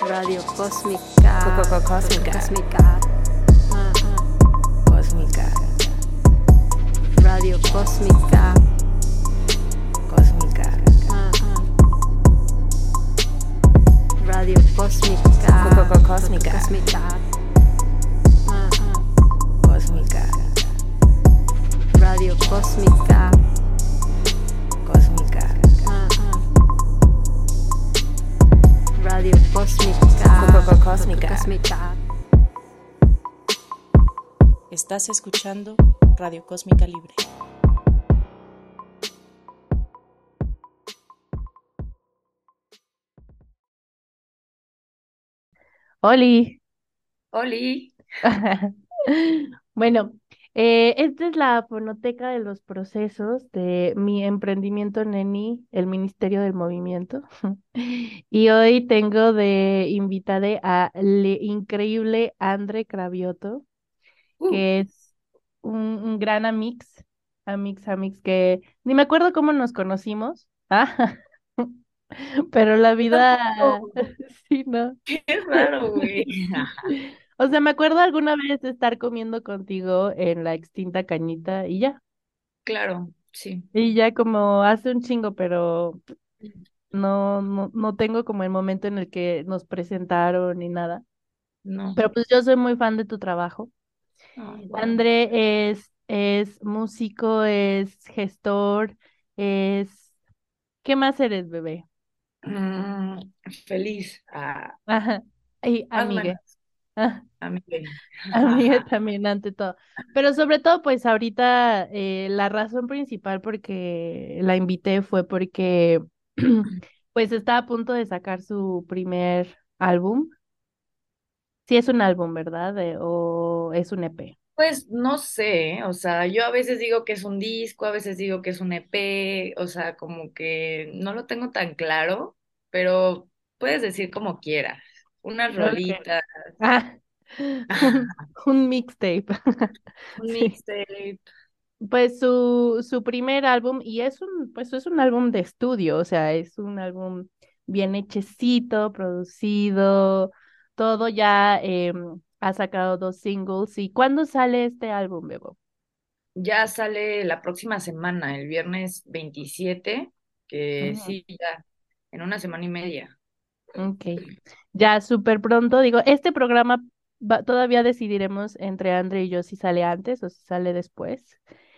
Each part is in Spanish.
Radio Cósmica. Cósmica. Cósmica. Cósmica. Radio Cósmica. Cósmica. Radio Cósmica. Cósmica. Cósmica. Cósmica. Radio Cósmica. Cósmica. Radio Cósmica. Cósmica. Cósmica. Estás escuchando Radio Cósmica Libre. Oli. Oli. Bueno, esta es la fonoteca de los procesos de mi emprendimiento Neni, el Ministerio del Movimiento. Y hoy tengo de invitada a la increíble Andre Cravioto, que es un gran amix, que ni me acuerdo cómo nos conocimos. Pero la vida, sí, ¿no? Qué raro, güey. O sea, me acuerdo alguna vez de estar comiendo contigo en la extinta Cañita y ya. Claro, sí. Y ya como hace un chingo, pero no tengo como el momento en el que nos presentaron ni nada. No. Pero pues yo soy muy fan de tu trabajo. Ay, wow. André es músico, es gestor, es... ¿Qué más eres, bebé? Feliz. Ajá. Y Más o amigue. menos. Ah, Amigue. amigue también ante todo. Pero sobre todo, pues ahorita la razón principal porque la invité fue porque pues está a punto de sacar su primer álbum. Sí es un álbum, ¿verdad? O es un EP. Pues no sé, o sea, yo a veces digo que es un disco, a veces digo que es un EP, o sea, como que no lo tengo tan claro, pero puedes decir como quieras, unas Okay. rolitas, Ah, un, un mixtape. un Sí. mixtape. Pues su primer álbum, y pues es un álbum de estudio, o sea, es un álbum bien hechecito, producido, todo ya ha sacado 2 singles. ¿Y cuándo sale este álbum, Bebo? Ya sale la próxima semana, el viernes 27, que Ujú. sí, ya, en una semana y media. Ok, ya súper pronto, digo, este programa todavía decidiremos entre Andre y yo si sale antes o si sale después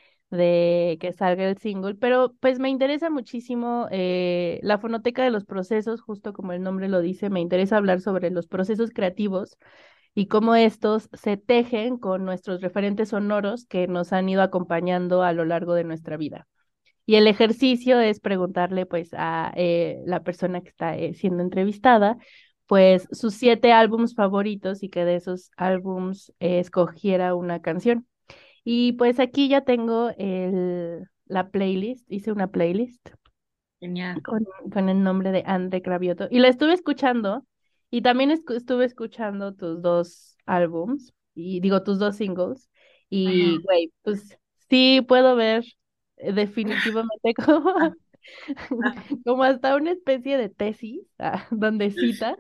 de que salga el single, pero pues me interesa muchísimo la fonoteca de los procesos, justo como el nombre lo dice, me interesa hablar sobre los procesos creativos y cómo estos se tejen con nuestros referentes sonoros que nos han ido acompañando a lo largo de nuestra vida. Y el ejercicio es preguntarle pues a la persona que está siendo entrevistada, pues sus 7 álbumes favoritos y que de esos álbumes escogiera una canción. Y pues aquí ya tengo la playlist, hice una playlist Genial. con el nombre de Andre Cravioto y la estuve escuchando y también estuve escuchando tus 2 álbums y digo tus 2 singles y Ajá. güey, pues sí puedo ver definitivamente como, como hasta una especie de tesis donde citas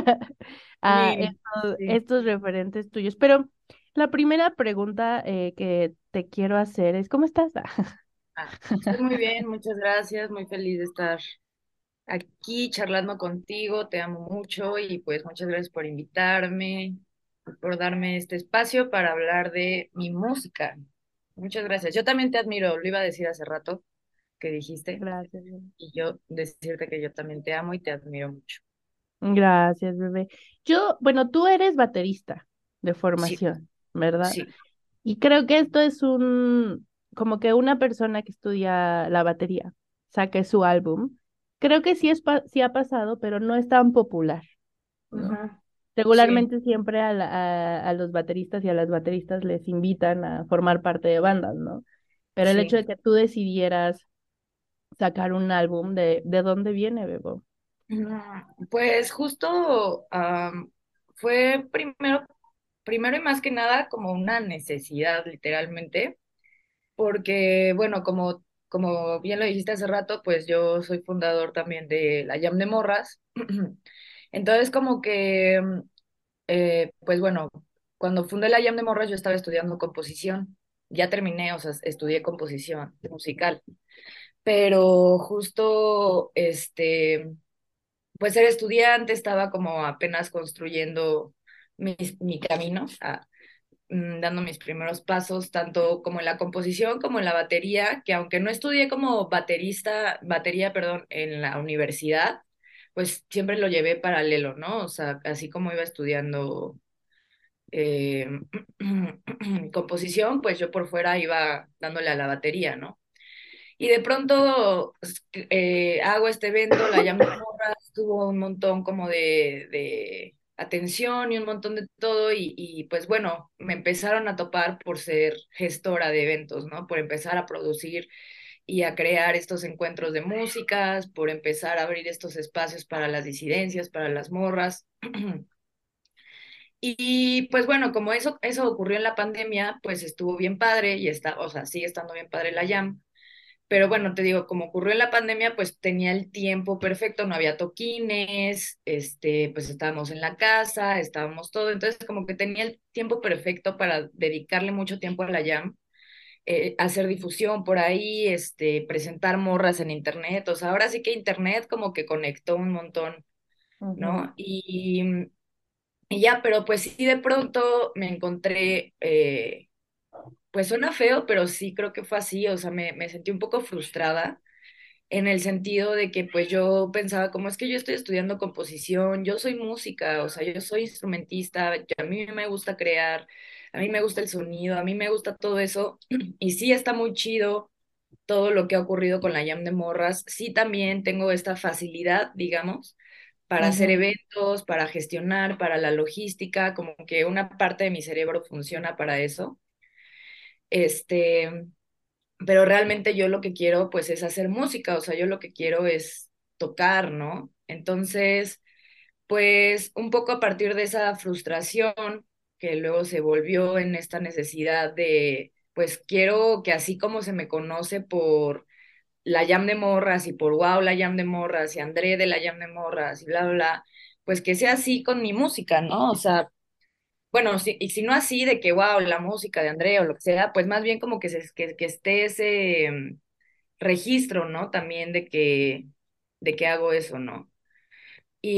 a Sí, sí. estos referentes tuyos. Pero la primera pregunta que te quiero hacer es, ¿cómo estás? Estoy muy bien, muchas gracias, muy feliz de estar aquí charlando contigo, te amo mucho y pues muchas gracias por invitarme, por darme este espacio para hablar de mi música. Muchas gracias. Yo también te admiro, lo iba a decir hace rato que dijiste, Gracias. y yo decirte que yo también te amo y te admiro mucho. Gracias, bebé. Bueno, tú eres baterista de Sí, formación, ¿verdad? sí. Y creo que esto es como que una persona que estudia la batería saque su álbum. Creo que sí ha pasado, pero no es tan popular, ¿no? Ajá. Sí, Regularmente siempre a los bateristas y a las bateristas les invitan a formar parte de bandas, ¿no? Pero el hecho sí. de que tú decidieras sacar un álbum, ¿de dónde viene, Bebo? Pues justo fue primero y más que nada como una necesidad, literalmente, porque, bueno, como bien lo dijiste hace rato, pues yo soy fundador también de la Jam de Morras. Entonces como que, pues bueno, cuando fundé la Jam de Morras yo estaba estudiando composición. Ya terminé, o sea, estudié composición musical. Pero justo, pues era estudiante, estaba como apenas construyendo mi camino, dando mis primeros pasos, tanto como en la composición como en la batería, que aunque no estudié como batería, perdón, en la universidad, pues siempre lo llevé paralelo, ¿no? O sea, así como iba estudiando eh, composición, pues yo por fuera iba dándole a la batería, ¿no? Y de pronto hago este evento, la Jam de Morras, tuvo un montón como de atención y un montón de todo pues bueno, me empezaron a topar por ser gestora de eventos, ¿no? Por empezar a producir y a crear estos encuentros de músicas, por empezar a abrir estos espacios para las disidencias, para las morras. Y pues bueno, como eso ocurrió en la pandemia, pues estuvo bien padre y está, o sea, sigue estando bien padre la Jam. Pero bueno, te digo, como ocurrió en la pandemia, pues tenía el tiempo perfecto, no había toquines, pues estábamos en la casa, estábamos todo, entonces como que tenía el tiempo perfecto para dedicarle mucho tiempo a la Jam, hacer difusión por ahí, presentar morras en internet, o sea, ahora sí que internet como que conectó un montón, Ujú, ¿no? Y ya, pero pues sí de pronto me encontré, pues suena feo, pero sí creo que fue así, o sea, me sentí un poco frustrada en el sentido de que pues yo pensaba, como es que yo estoy estudiando composición, yo soy música, o sea, yo soy instrumentista, a mí me gusta crear, a mí me gusta el sonido, a mí me gusta todo eso, y sí está muy chido todo lo que ha ocurrido con la Jam de Morras, sí también tengo esta facilidad, digamos, para hacer ujú, eventos, para gestionar, para la logística, como que una parte de mi cerebro funciona para eso. Este, pero realmente yo lo que quiero pues es hacer música, o sea, yo lo que quiero es tocar, ¿no? Entonces, pues un poco a partir de esa frustración que luego se volvió en esta necesidad de, pues quiero que así como se me conoce por la Jam de Morras y por Wow la Jam de Morras y André de la Jam de Morras y bla, bla, bla, pues que sea así con mi música, ¿no? O sea, bueno, y si no así de que, wow, la música de Andrea o lo que sea, pues más bien como que esté ese registro, ¿no? También de que hago eso, ¿no? Y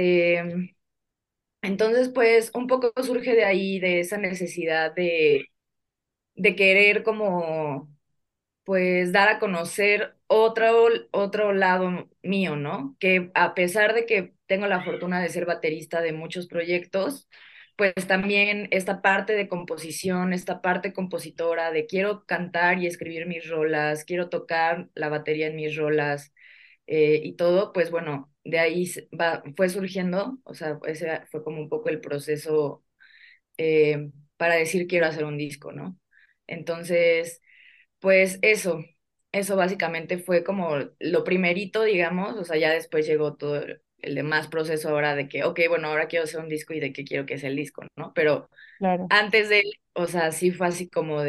entonces pues un poco surge de ahí, de esa necesidad de querer como pues dar a conocer otro lado mío, ¿no? Que a pesar de que tengo la fortuna de ser baterista de muchos proyectos, pues también esta parte de composición, esta parte compositora de quiero cantar y escribir mis rolas, quiero tocar la batería en mis rolas y todo, pues bueno, de ahí fue surgiendo, o sea, ese fue como un poco el proceso para decir quiero hacer un disco, ¿no? Entonces pues eso básicamente fue como lo primerito, digamos, o sea, ya después llegó todo el demás proceso ahora de que, ok, bueno, ahora quiero hacer un disco y de qué quiero que sea el disco, ¿no? Pero claro. antes de, o sea, sí fue así como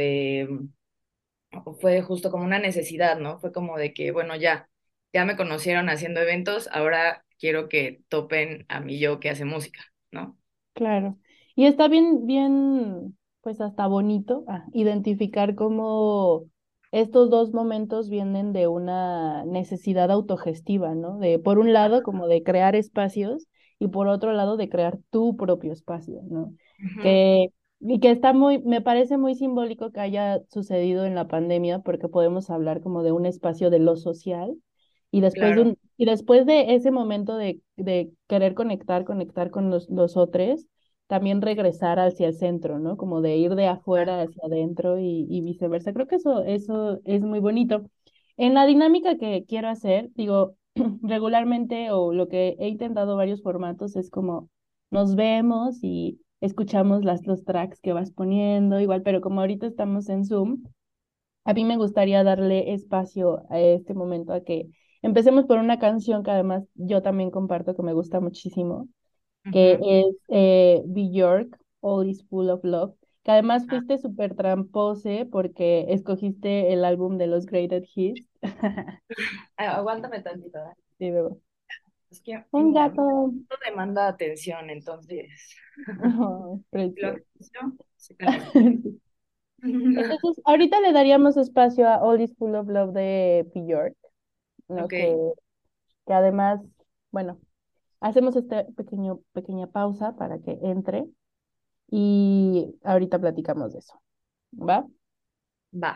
fue justo como una necesidad, ¿no? Fue como de que, bueno, ya me conocieron haciendo eventos, ahora quiero que topen a mí yo que hace música, ¿no? Claro. Y está bien, bien, pues hasta bonito identificar cómo estos dos momentos vienen de una necesidad autogestiva, ¿no? De, por un lado, como de crear espacios y por otro lado, de crear tu propio espacio, ¿no? Ujú, Que, y que está muy, me parece muy simbólico que haya sucedido en la pandemia porque podemos hablar como de un espacio de lo social y después claro. y después de ese momento de querer conectar con los otros, también regresar hacia el centro, ¿no? Como de ir de afuera hacia adentro y viceversa. Creo que eso es muy bonito. En la dinámica que quiero hacer, digo, regularmente o lo que he intentado varios formatos es como nos vemos y escuchamos los tracks que vas poniendo, igual, pero como ahorita estamos en Zoom. A mí me gustaría darle espacio a este momento a que empecemos por una canción que además yo también comparto que me gusta muchísimo, que Ujú. es Björk, All is Full of Love, que además Ah, fuiste súper trampose porque escogiste el álbum de los Greatest Hits. aguántame tantito, ¿eh? Sí, bebo. Es que, Un mira, gato. esto demanda atención, entonces, Oh, lo precioso. anuncio, se calienta. Entonces, ahorita le daríamos espacio a All Is Full of Love de Björk, ¿no? Ok, Que además, bueno, hacemos este pequeña pausa para que entre y ahorita platicamos de eso, ¿va? va.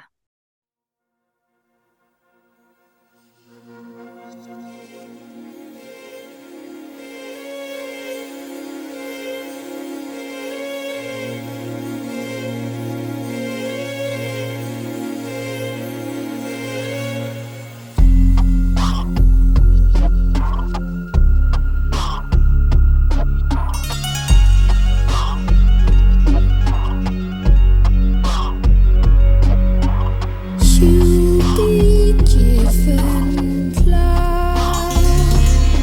You'll be given love.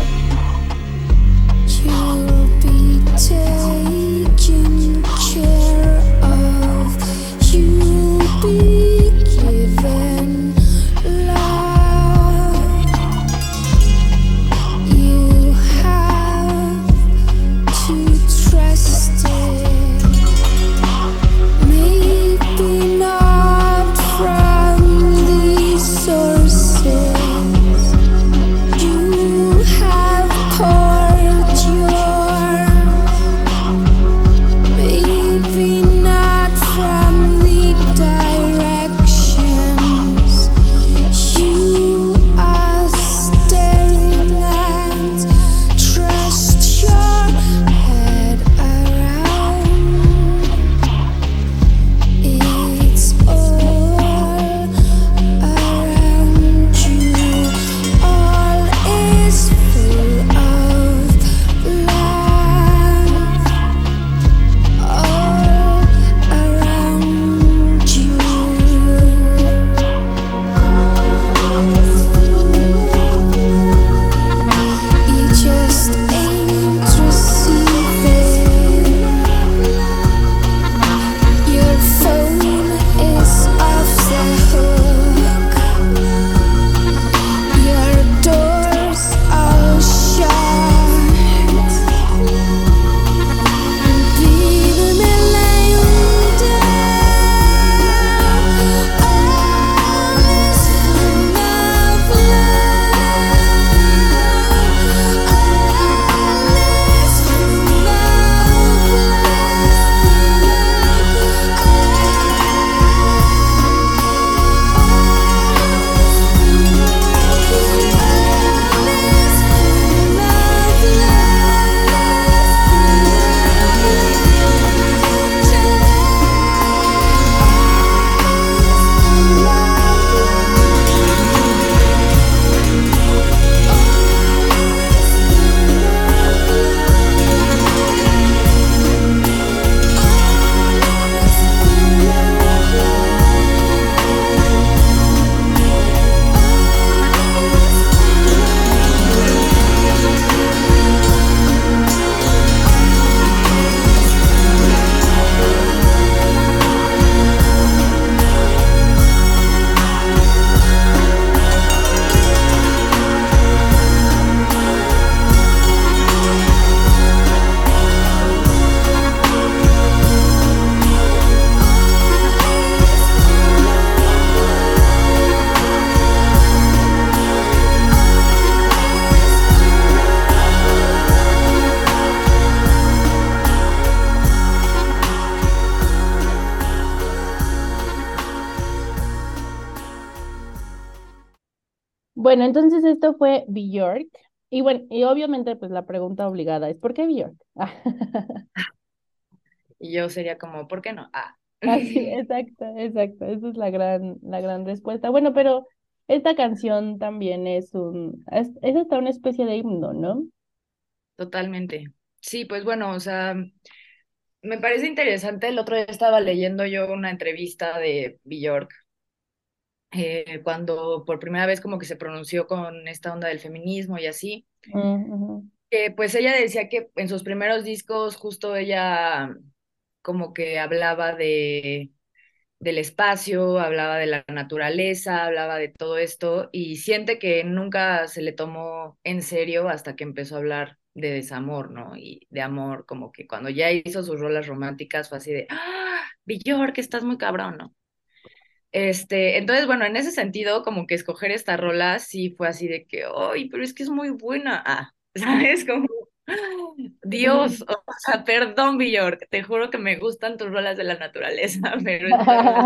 You'll be taken care of. You'll be given love. You have to trust it. Maybe not from these sources. You have poured yours. Maybe not from the directions you are staring at. Trust your head around. It's all around you. All is full of love. All around you. You just ain't receiving. Your phone is off the hook. Your doors all shut. Vive me leyendo. All is full of Bueno, entonces esto fue Björk. Y bueno, y obviamente pues la pregunta obligada es ¿por qué Björk? Y yo sería como, ¿por qué no? Ah. Así, exacto, exacto. Esa es la gran respuesta. Bueno, pero esta canción también es hasta una especie de himno, ¿no? Totalmente. Sí, pues bueno, o sea, me parece interesante. El otro día estaba leyendo yo una entrevista de Bjork, cuando por primera vez como que se pronunció con esta onda del feminismo y así, Ujú. que pues ella decía que en sus primeros discos justo ella como que hablaba del espacio, hablaba de la naturaleza, hablaba de todo esto y siente que nunca se le tomó en serio hasta que empezó a hablar de desamor, ¿no? Y de amor, como que cuando ya hizo sus rolas románticas fue así de, ¡ah! Björk, estás muy cabrón, ¿no? Entonces, bueno, en ese sentido, como que escoger esta rola sí fue así de que, ¡ay, pero es que es muy buena! Ah, ¿sabes? Como, Dios, o sea, perdón, Björk, te juro que me gustan tus rolas de la naturaleza, pero esta rola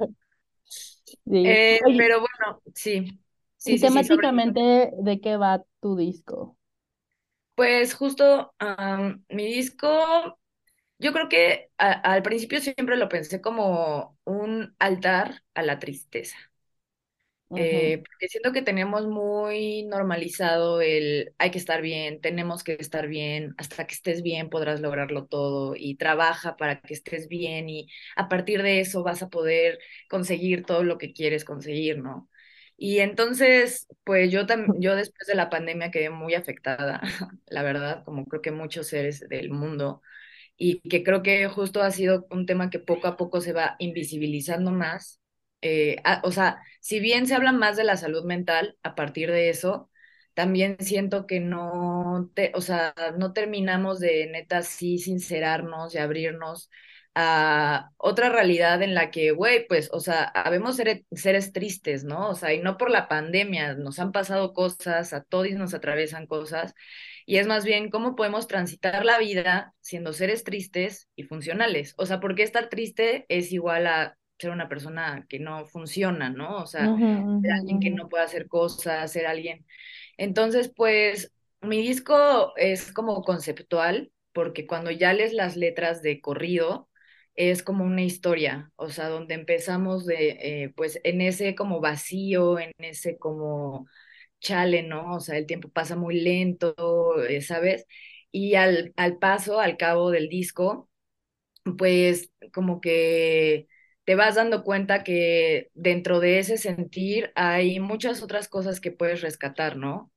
Sí. Oye, pero bueno, sí, y sí, sobre. temáticamente, ¿de qué va tu disco? Pues justo mi disco, yo creo que al principio siempre lo pensé como un altar a la tristeza. Ujú, Porque siento que tenemos muy normalizado el hay que estar bien, tenemos que estar bien, hasta que estés bien podrás lograrlo todo y trabaja para que estés bien y a partir de eso vas a poder conseguir todo lo que quieres conseguir, ¿no? Y entonces, pues yo después de la pandemia quedé muy afectada, la verdad, como creo que muchos seres del mundo y que creo que justo ha sido un tema que poco a poco se va invisibilizando más. O sea, si bien se habla más de la salud mental a partir de eso, también siento que o sea, no terminamos de neta sí sincerarnos y abrirnos a otra realidad en la que, güey, pues, o sea, habemos seres tristes, ¿no? O sea, y no por la pandemia, nos han pasado cosas, a todos nos atraviesan cosas y es más bien cómo podemos transitar la vida siendo seres tristes y funcionales. O sea, porque estar triste es igual a ser una persona que no funciona, ¿no? O sea, ujú, ser ujú, alguien que ujú. no puede hacer cosas, ser alguien. Entonces, pues, mi disco es como conceptual, porque cuando ya lees las letras de corrido, es como una historia, o sea, donde empezamos pues, en ese como vacío, en ese como chale, ¿no? O sea, el tiempo pasa muy lento, ¿sabes? Y al paso, al cabo del disco, pues como que te vas dando cuenta que dentro de ese sentir hay muchas otras cosas que puedes rescatar, ¿no?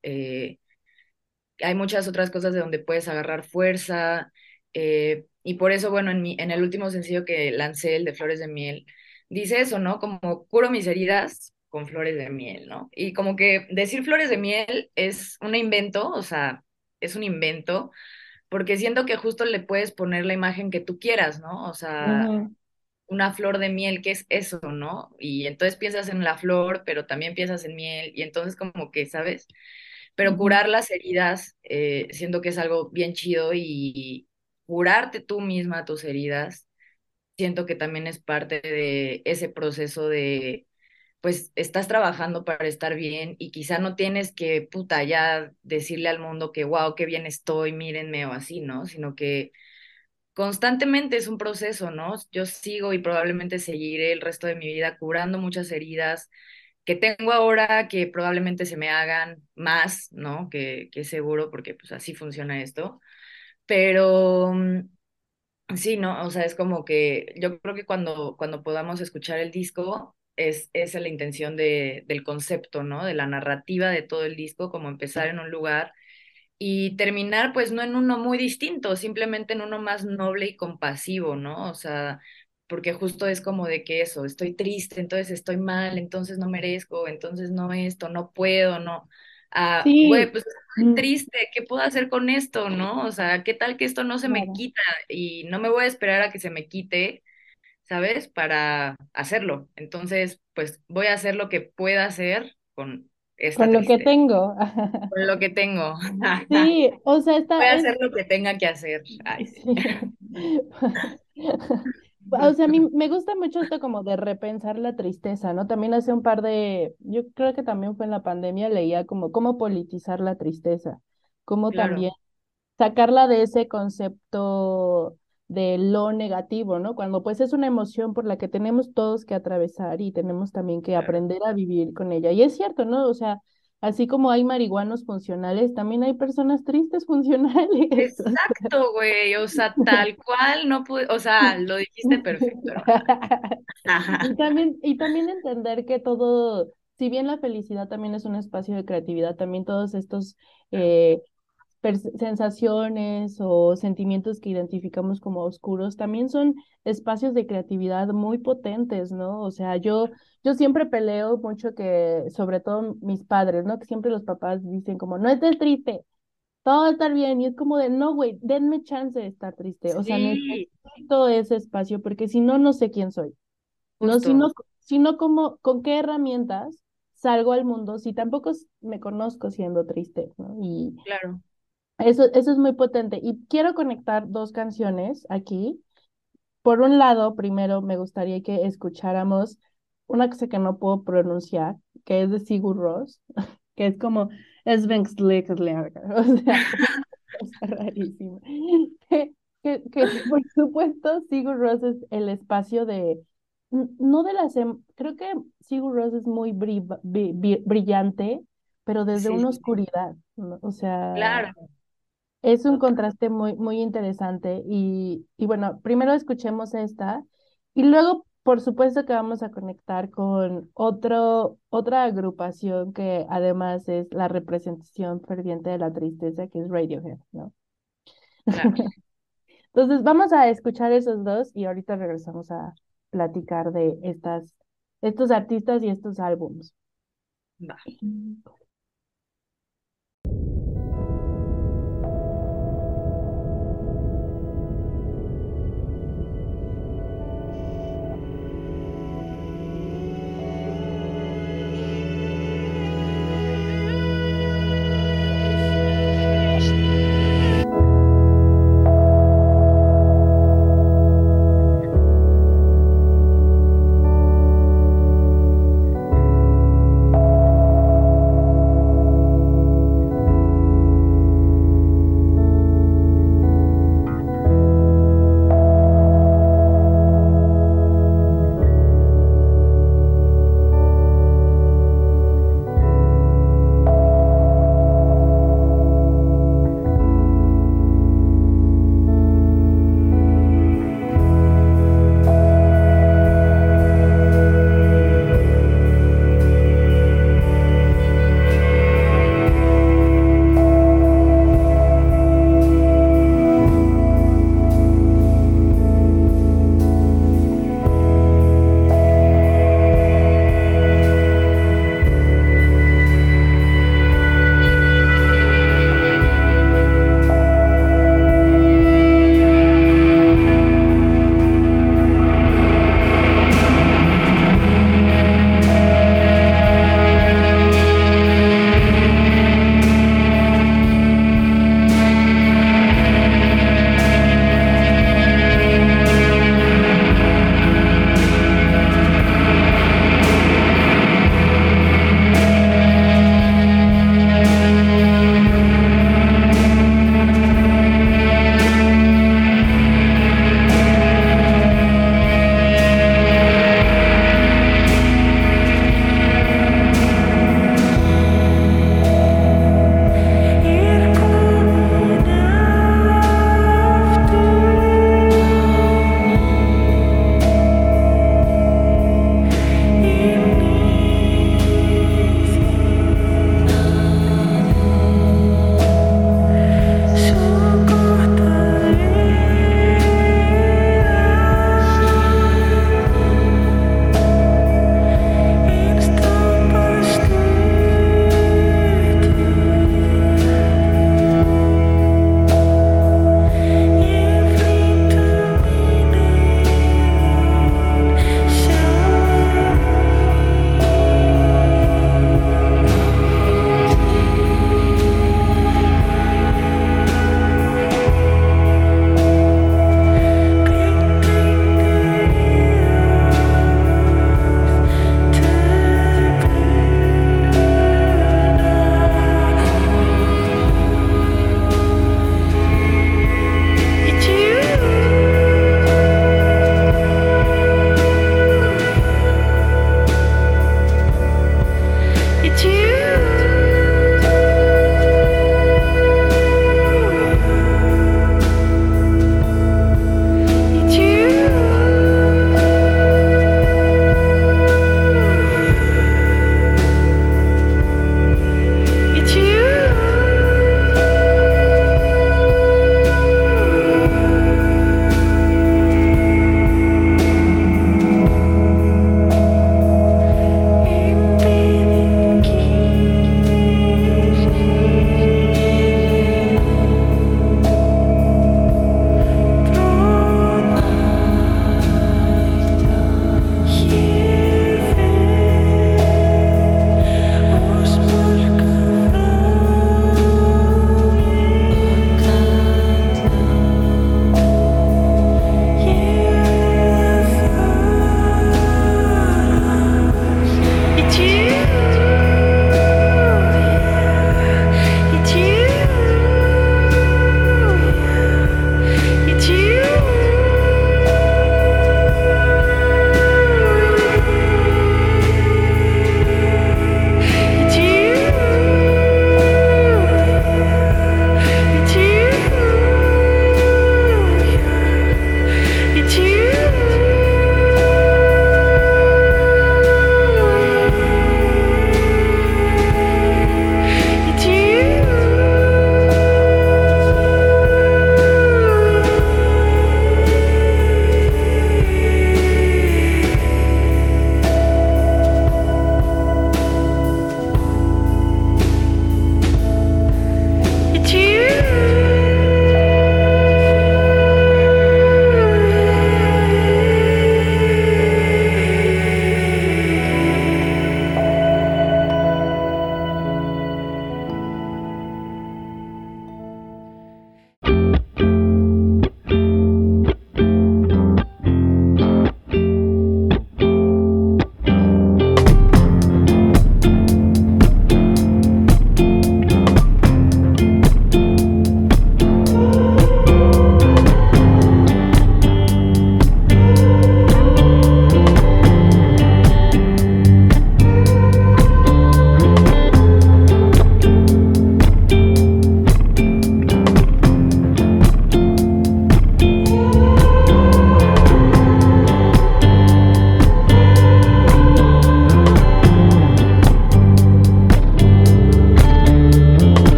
Hay muchas otras cosas de donde puedes agarrar fuerza. Y por eso, bueno, en el último sencillo que lancé, el de Flores de Miel, dice eso, ¿no? Como curo mis heridas con flores de miel, ¿no? Y como que decir flores de miel es un invento, o sea, es un invento, porque siento que justo le puedes poner la imagen que tú quieras, ¿no? O sea, Ujú, una flor de miel, ¿qué es eso, no? Y entonces piensas en la flor, pero también piensas en miel, y entonces como que, ¿sabes? Pero ujú. curar las heridas, siento que es algo bien chido y curarte tú misma tus heridas, siento que también es parte de ese proceso de, pues estás trabajando para estar bien y quizá no tienes que, puta, ya decirle al mundo que, wow, qué bien estoy, mírenme o así, ¿no? Sino que constantemente es un proceso, ¿no? Yo sigo y probablemente seguiré el resto de mi vida curando muchas heridas que tengo ahora que probablemente se me hagan más, ¿no? Que seguro, porque pues así funciona esto. Pero sí, ¿no? O sea, es como que yo creo que cuando podamos escuchar el disco, esa es la intención del concepto, ¿no? De la narrativa de todo el disco, como empezar en un lugar y terminar pues no en uno muy distinto, simplemente en uno más noble y compasivo, ¿no? O sea, porque justo es como de que eso, estoy triste, entonces estoy mal, entonces no merezco, entonces no esto, no puedo, no. Ah, güey, Sí, pues estoy mm, triste, ¿qué puedo hacer con esto, no? O sea, ¿qué tal que esto no se me claro. quita y no me voy a esperar a que se me quite, ¿sabes? Para hacerlo. Entonces, pues voy a hacer lo que pueda hacer con esta Con lo que tristeza, tengo. con lo que tengo. Sí, o sea, Voy está, a es, hacer lo que tenga que hacer. Ay, sí. sí. O sea, a mí me gusta mucho esto como de repensar la tristeza, ¿no? También hace un par de, yo creo que también fue en la pandemia, leía como cómo politizar la tristeza, cómo Claro, también sacarla de ese concepto de lo negativo, ¿no? Cuando pues es una emoción por la que tenemos todos que atravesar y tenemos también que claro. aprender a vivir con ella. Y es cierto, ¿no? O sea, así como hay marihuanos funcionales, también hay personas tristes funcionales. Exacto, güey. O sea, tal cual, no pude, o sea, lo dijiste perfecto, hermana. Y Ajá. también entender que todo, si bien la felicidad también es un espacio de creatividad, también todos estos sensaciones o sentimientos que identificamos como oscuros también son espacios de creatividad muy potentes, ¿no? O sea, yo siempre peleo mucho que, sobre todo mis padres, ¿no? Que siempre los papás dicen como, no estés triste, todo va a estar bien. Y es como de, no, güey, denme chance de estar triste. O sea, Sí, necesito ese espacio porque si no, no sé quién soy. No, justo. si no, como, ¿con qué herramientas salgo al mundo si tampoco me conozco siendo triste, ¿no? Y Claro. eso es muy potente. Y quiero conectar dos canciones aquí. Por un lado, primero me gustaría que escucháramos una cosa que no puedo pronunciar, que es de Sigur Rós, que es como Svensklegler, o sea, una cosa rarísima. Que por supuesto Sigur Rós es el espacio de, no de las, creo que Sigur Rós es muy brillante, pero desde Sí, una sí, sí. oscuridad, ¿no? O sea, Claro. es un Total. contraste muy, muy interesante y bueno, primero escuchemos esta y luego, por supuesto que vamos a conectar con otra agrupación que además es la representación ferviente de la tristeza, que es Radiohead, ¿no? Claro. Entonces vamos a escuchar esos dos y ahorita regresamos a platicar de estos artistas y estos álbumes. Va.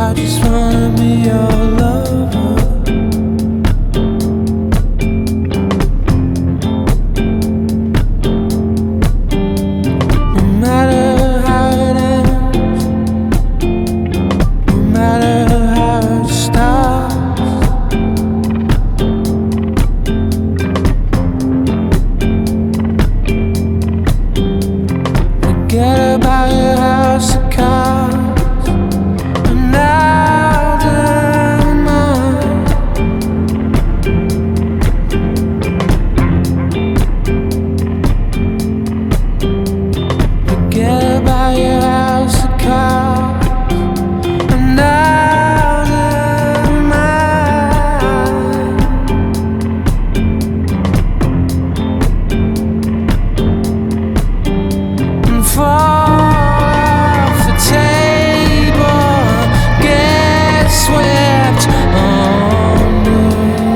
I just wanna be your lover. No matter how it ends, no matter how it starts, forget about your house of cards, and now they're mine. Forget about your house of cards, and now they're mine. And fall off the table, get swept under.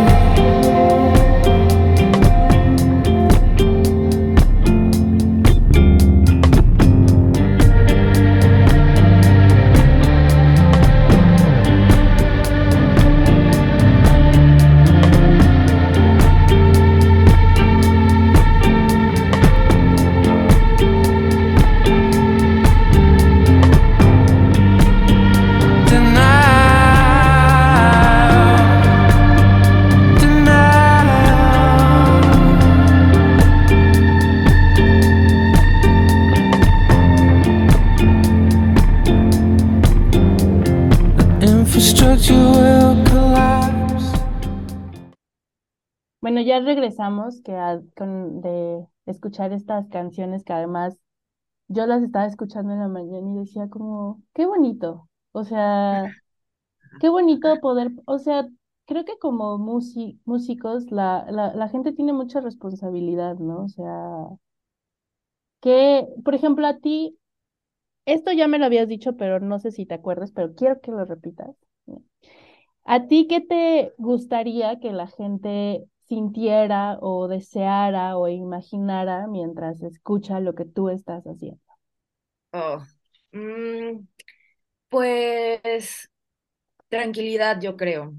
Infrastructure will collapse. Bueno, ya regresamos de escuchar estas canciones que además yo las estaba escuchando en la mañana y decía como, qué bonito. O sea, qué bonito poder, o sea, creo que como músicos la gente tiene mucha responsabilidad, ¿no? O sea, que, por ejemplo, a ti, esto ya me lo habías dicho, pero no sé si te acuerdas, pero quiero que lo repitas. ¿A ti qué te gustaría que la gente sintiera o deseara o imaginara mientras escucha lo que tú estás haciendo? Oh, mm, pues tranquilidad, yo creo,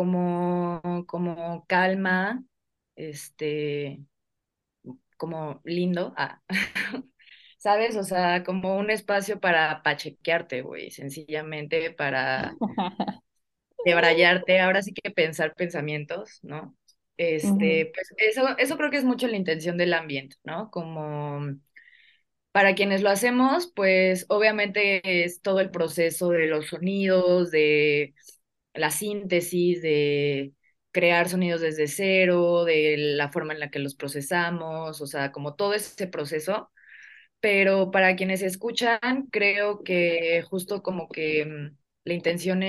como calma, este, como lindo, ¿sabes? O sea, como un espacio para pachequearte, güey, sencillamente para debrayarte, ahora sí que pensar pensamientos, ¿no? Ujú, Pues eso creo que es mucho la intención del ambiente, ¿no? Como para quienes lo hacemos, pues obviamente es todo el proceso de los sonidos, de la síntesis, de crear sonidos desde cero, de la forma en la que los procesamos, o sea, como todo ese proceso. Pero para quienes escuchan, creo que justo como que la intención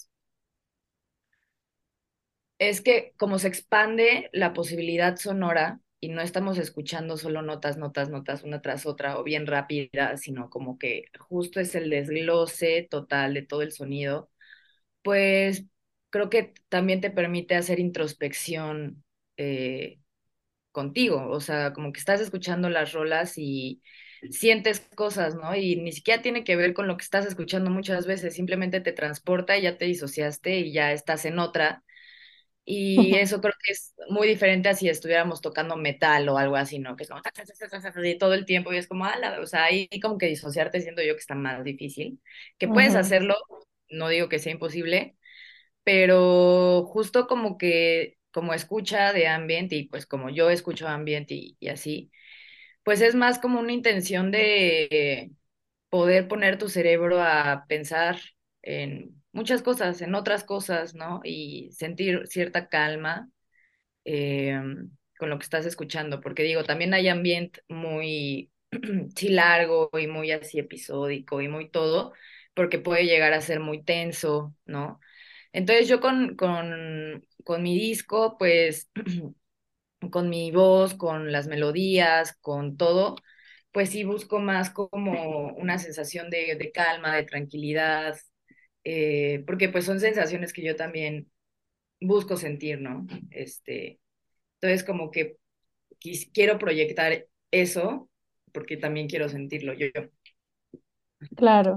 es que como se expande la posibilidad sonora y no estamos escuchando solo notas, notas, notas una tras otra o bien rápidas, sino como que justo es el desglose total de todo el sonido, pues creo que también te permite hacer introspección contigo, o sea, como que estás escuchando las rolas y sientes cosas, ¿no? Y ni siquiera tiene que ver con lo que estás escuchando muchas veces, simplemente te transporta y ya te disociaste y ya estás en otra. Y eso creo que es muy diferente a si estuviéramos tocando metal o algo así, ¿no? Que es como y todo el tiempo y es como, o sea, ahí como que disociarte siento yo que está más difícil. Que puedes ujú. hacerlo, no digo que sea imposible, pero justo como que como escucha de ambient y pues como yo escucho ambient y así, pues es más como una intención de poder poner tu cerebro a pensar en muchas cosas, en otras cosas, ¿no? Y sentir cierta calma eh, con lo que estás escuchando, porque digo, también hay ambient muy, sí, largo y muy así episódico y muy todo, porque puede llegar a ser muy tenso, ¿no? Entonces yo con mi disco, pues con mi voz, con las melodías, con todo, pues sí busco más como una sensación de calma, de tranquilidad, porque pues son sensaciones que yo también busco sentir, ¿no? Entonces como que quiero proyectar eso, porque también quiero sentirlo yo. Claro.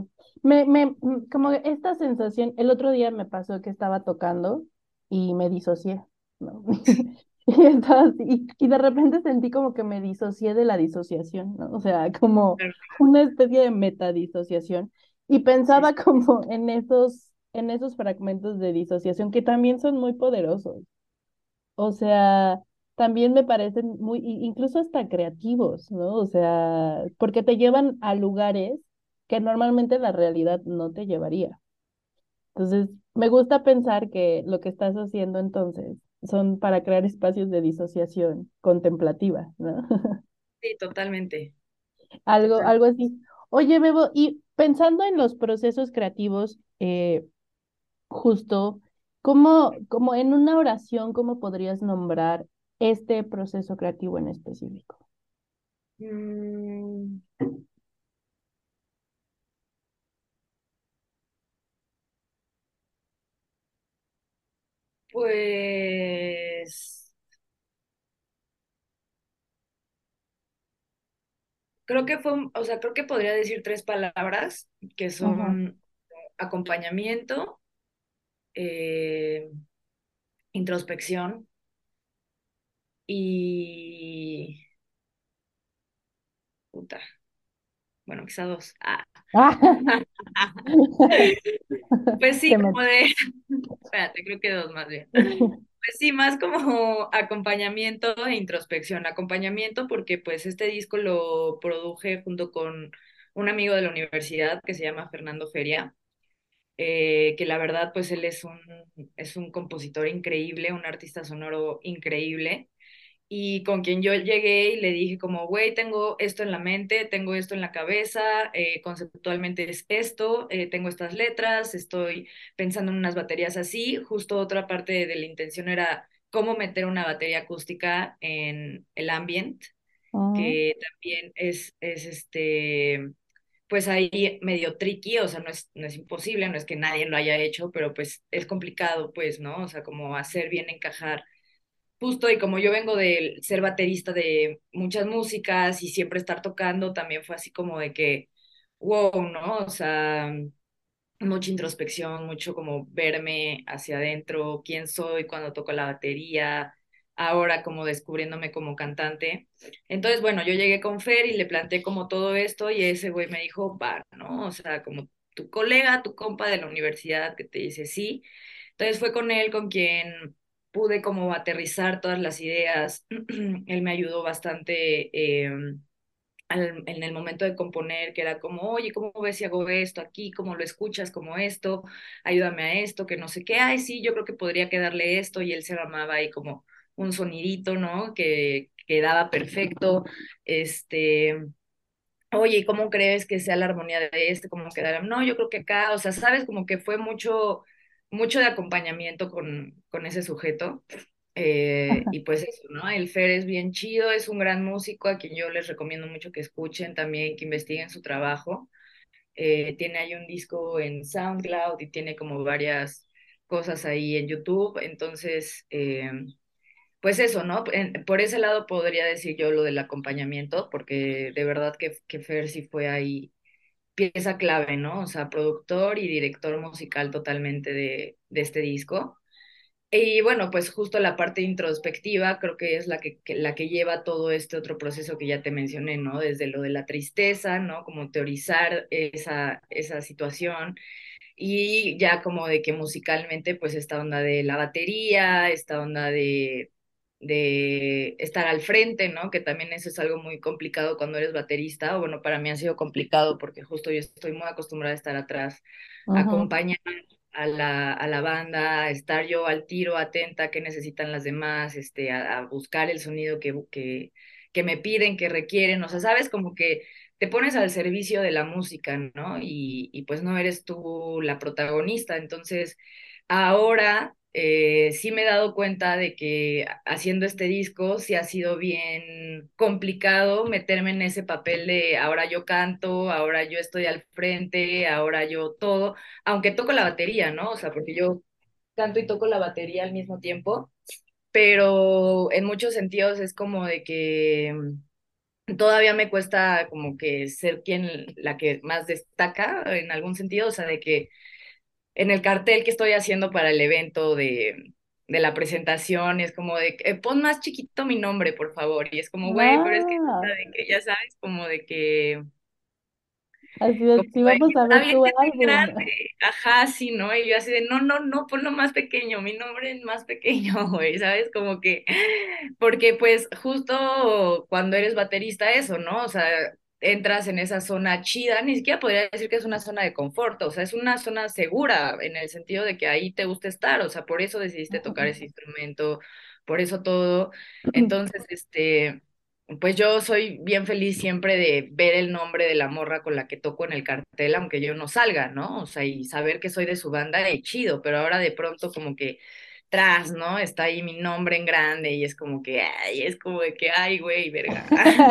como esta sensación, el otro día me pasó que estaba tocando y me disocié, ¿no? Y estaba así, y de repente sentí como que me disocié de la disociación, ¿no? O sea, como Claro, una especie de metadisociación. Y sí, pensaba sí, como en esos fragmentos de disociación que también son muy poderosos. O sea, también me parecen muy, incluso hasta creativos, ¿no? O sea, porque te llevan a lugares que normalmente la realidad no te llevaría. Entonces, me gusta pensar que lo que estás haciendo entonces son para crear espacios de disociación contemplativa, ¿no? sí, totalmente, Algo, totalmente. algo así. Oye, Bebo, y pensando en los procesos creativos, justo, como en una oración, ¿cómo podrías nombrar este proceso creativo en específico? Mm, pues creo que o sea, creo que podría decir tres palabras que Ajá. son acompañamiento, eh, introspección y puta, bueno, quizá dos. Ah. Pues sí, Se me... como de, espérate, creo que dos más bien. Pues sí, más como acompañamiento e introspección. Acompañamiento porque pues este disco lo produje junto con un amigo de la universidad que se llama Fernando Feria, que la verdad pues él es un compositor increíble, un artista sonoro increíble y con quien yo llegué y le dije como, güey, tengo esto en la mente, tengo esto en la cabeza, conceptualmente es esto, tengo estas letras, estoy pensando en unas baterías así. Justo otra parte de la intención era cómo meter una batería acústica en el ambient, Ujú, que también es pues ahí medio tricky, o sea, no es imposible, no es que nadie lo haya hecho, pero pues es complicado, pues, ¿no? O sea, como hacer bien encajar. Justo, y como yo vengo de ser baterista de muchas músicas y siempre estar tocando, también fue así como de que, wow, ¿no? O sea, mucha introspección, mucho como verme hacia adentro, quién soy cuando toco la batería, ahora como descubriéndome como cantante. Entonces, bueno, yo llegué con Fer y le planteé como todo esto y ese güey me dijo, va, ¿no? O sea, como tu colega, tu compa de la universidad que te dice sí. Entonces fue con él con quien pude como aterrizar todas las ideas. Él me ayudó bastante en el momento de componer, que era como, oye, ¿cómo ves si hago esto aquí? ¿Cómo lo escuchas como esto? Ayúdame a esto, que no sé qué. Ay, sí, yo creo que podría quedarle esto. Y él se armaba ahí como un sonidito, ¿no? Que quedaba perfecto. Este, oye, ¿y cómo crees que sea la armonía de este? ¿Cómo quedará? No, yo creo que acá, o sea, sabes, como que fue mucho de acompañamiento con ese sujeto. Y pues eso, ¿no? El Fer es bien chido, es un gran músico a quien yo les recomiendo mucho que escuchen también, que investiguen su trabajo. Tiene ahí un disco en SoundCloud y tiene como varias cosas ahí en YouTube. Entonces, pues eso, ¿no? Por ese lado podría decir yo lo del acompañamiento, porque de verdad que Fer sí fue ahí pieza clave, ¿no? O sea, productor y director musical totalmente de este disco. Y bueno, pues justo la parte introspectiva creo que es la que lleva todo este otro proceso que ya te mencioné, ¿no? Desde lo de la tristeza, ¿no? Como teorizar esa situación y ya como de que musicalmente pues esta onda de la batería, esta onda de estar al frente, ¿no? Que también eso es algo muy complicado cuando eres baterista, o bueno, para mí ha sido complicado porque justo yo estoy muy acostumbrada a estar atrás, ujú. acompañar a la banda, a estar yo al tiro, atenta a qué necesitan las demás, a buscar el sonido que me piden, que requieren, o sea, sabes, como que te pones al servicio de la música, ¿no? Y pues no eres tú la protagonista. Entonces, ahora sí me he dado cuenta de que haciendo este disco sí ha sido bien complicado meterme en ese papel de ahora yo canto, ahora yo estoy al frente, ahora yo todo, aunque toco la batería, ¿no? O sea, porque yo canto y toco la batería al mismo tiempo, pero en muchos sentidos es como de que todavía me cuesta como que ser la que más destaca en algún sentido, o sea, de que en el cartel que estoy haciendo para el evento de la presentación, es como de, pon más chiquito mi nombre, por favor, y es como, güey, pero es que, o sea, Ah, de que ya sabes, como de que así de, como sí, de que vamos a está ver bien tu que esté álbum. grande, ajá, sí, ¿no? Y yo así de, no, no, no, ponlo más pequeño, mi nombre es más pequeño, güey, ¿sabes? Como que, porque pues justo cuando eres baterista eso, ¿no? O sea, entras en esa zona chida, ni siquiera podría decir que es una zona de confort, o sea, es una zona segura en el sentido de que ahí te gusta estar, o sea, por eso decidiste tocar ese instrumento, por eso todo. Entonces, pues yo soy bien feliz siempre de ver el nombre de la morra con la que toco en el cartel, aunque yo no salga, ¿no? O sea, y saber que soy de su banda, chido, pero ahora de pronto como que tras, ¿no? Está ahí mi nombre en grande y es como que, ay, es como de que, ay, güey, verga.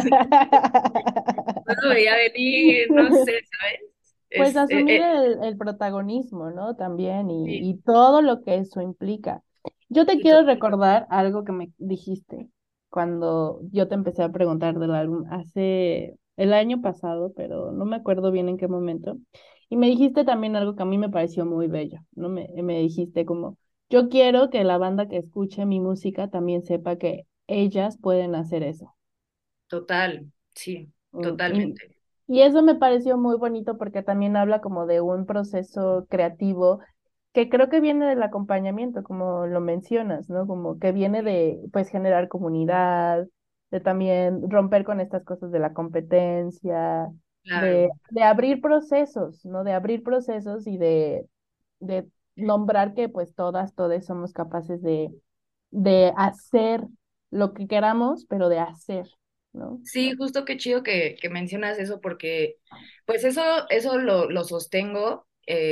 No lo veía venir, no sé, ¿sabes? Pues Es, asumir el protagonismo, ¿no? También sí, y todo lo que eso implica. Yo te sí, quiero recordar algo que me dijiste cuando yo te empecé a preguntar del álbum hace el año pasado, pero no me acuerdo bien en qué momento. Y me dijiste también algo que a mí me pareció muy bello, ¿no? Me dijiste como, yo quiero que la banda que escuche mi música también sepa que ellas pueden hacer eso. total, sí, Mm, totalmente. y eso me pareció muy bonito porque también habla como de un proceso creativo que creo que viene del acompañamiento, como lo mencionas, ¿no? Como que viene de, pues, generar comunidad, de también romper con estas cosas de la competencia, Claro. de abrir procesos, ¿no? De abrir procesos y de nombrar que, pues, todas somos capaces de hacer lo que queramos, pero de hacer, ¿no? Sí, justo qué chido que mencionas eso porque pues eso lo sostengo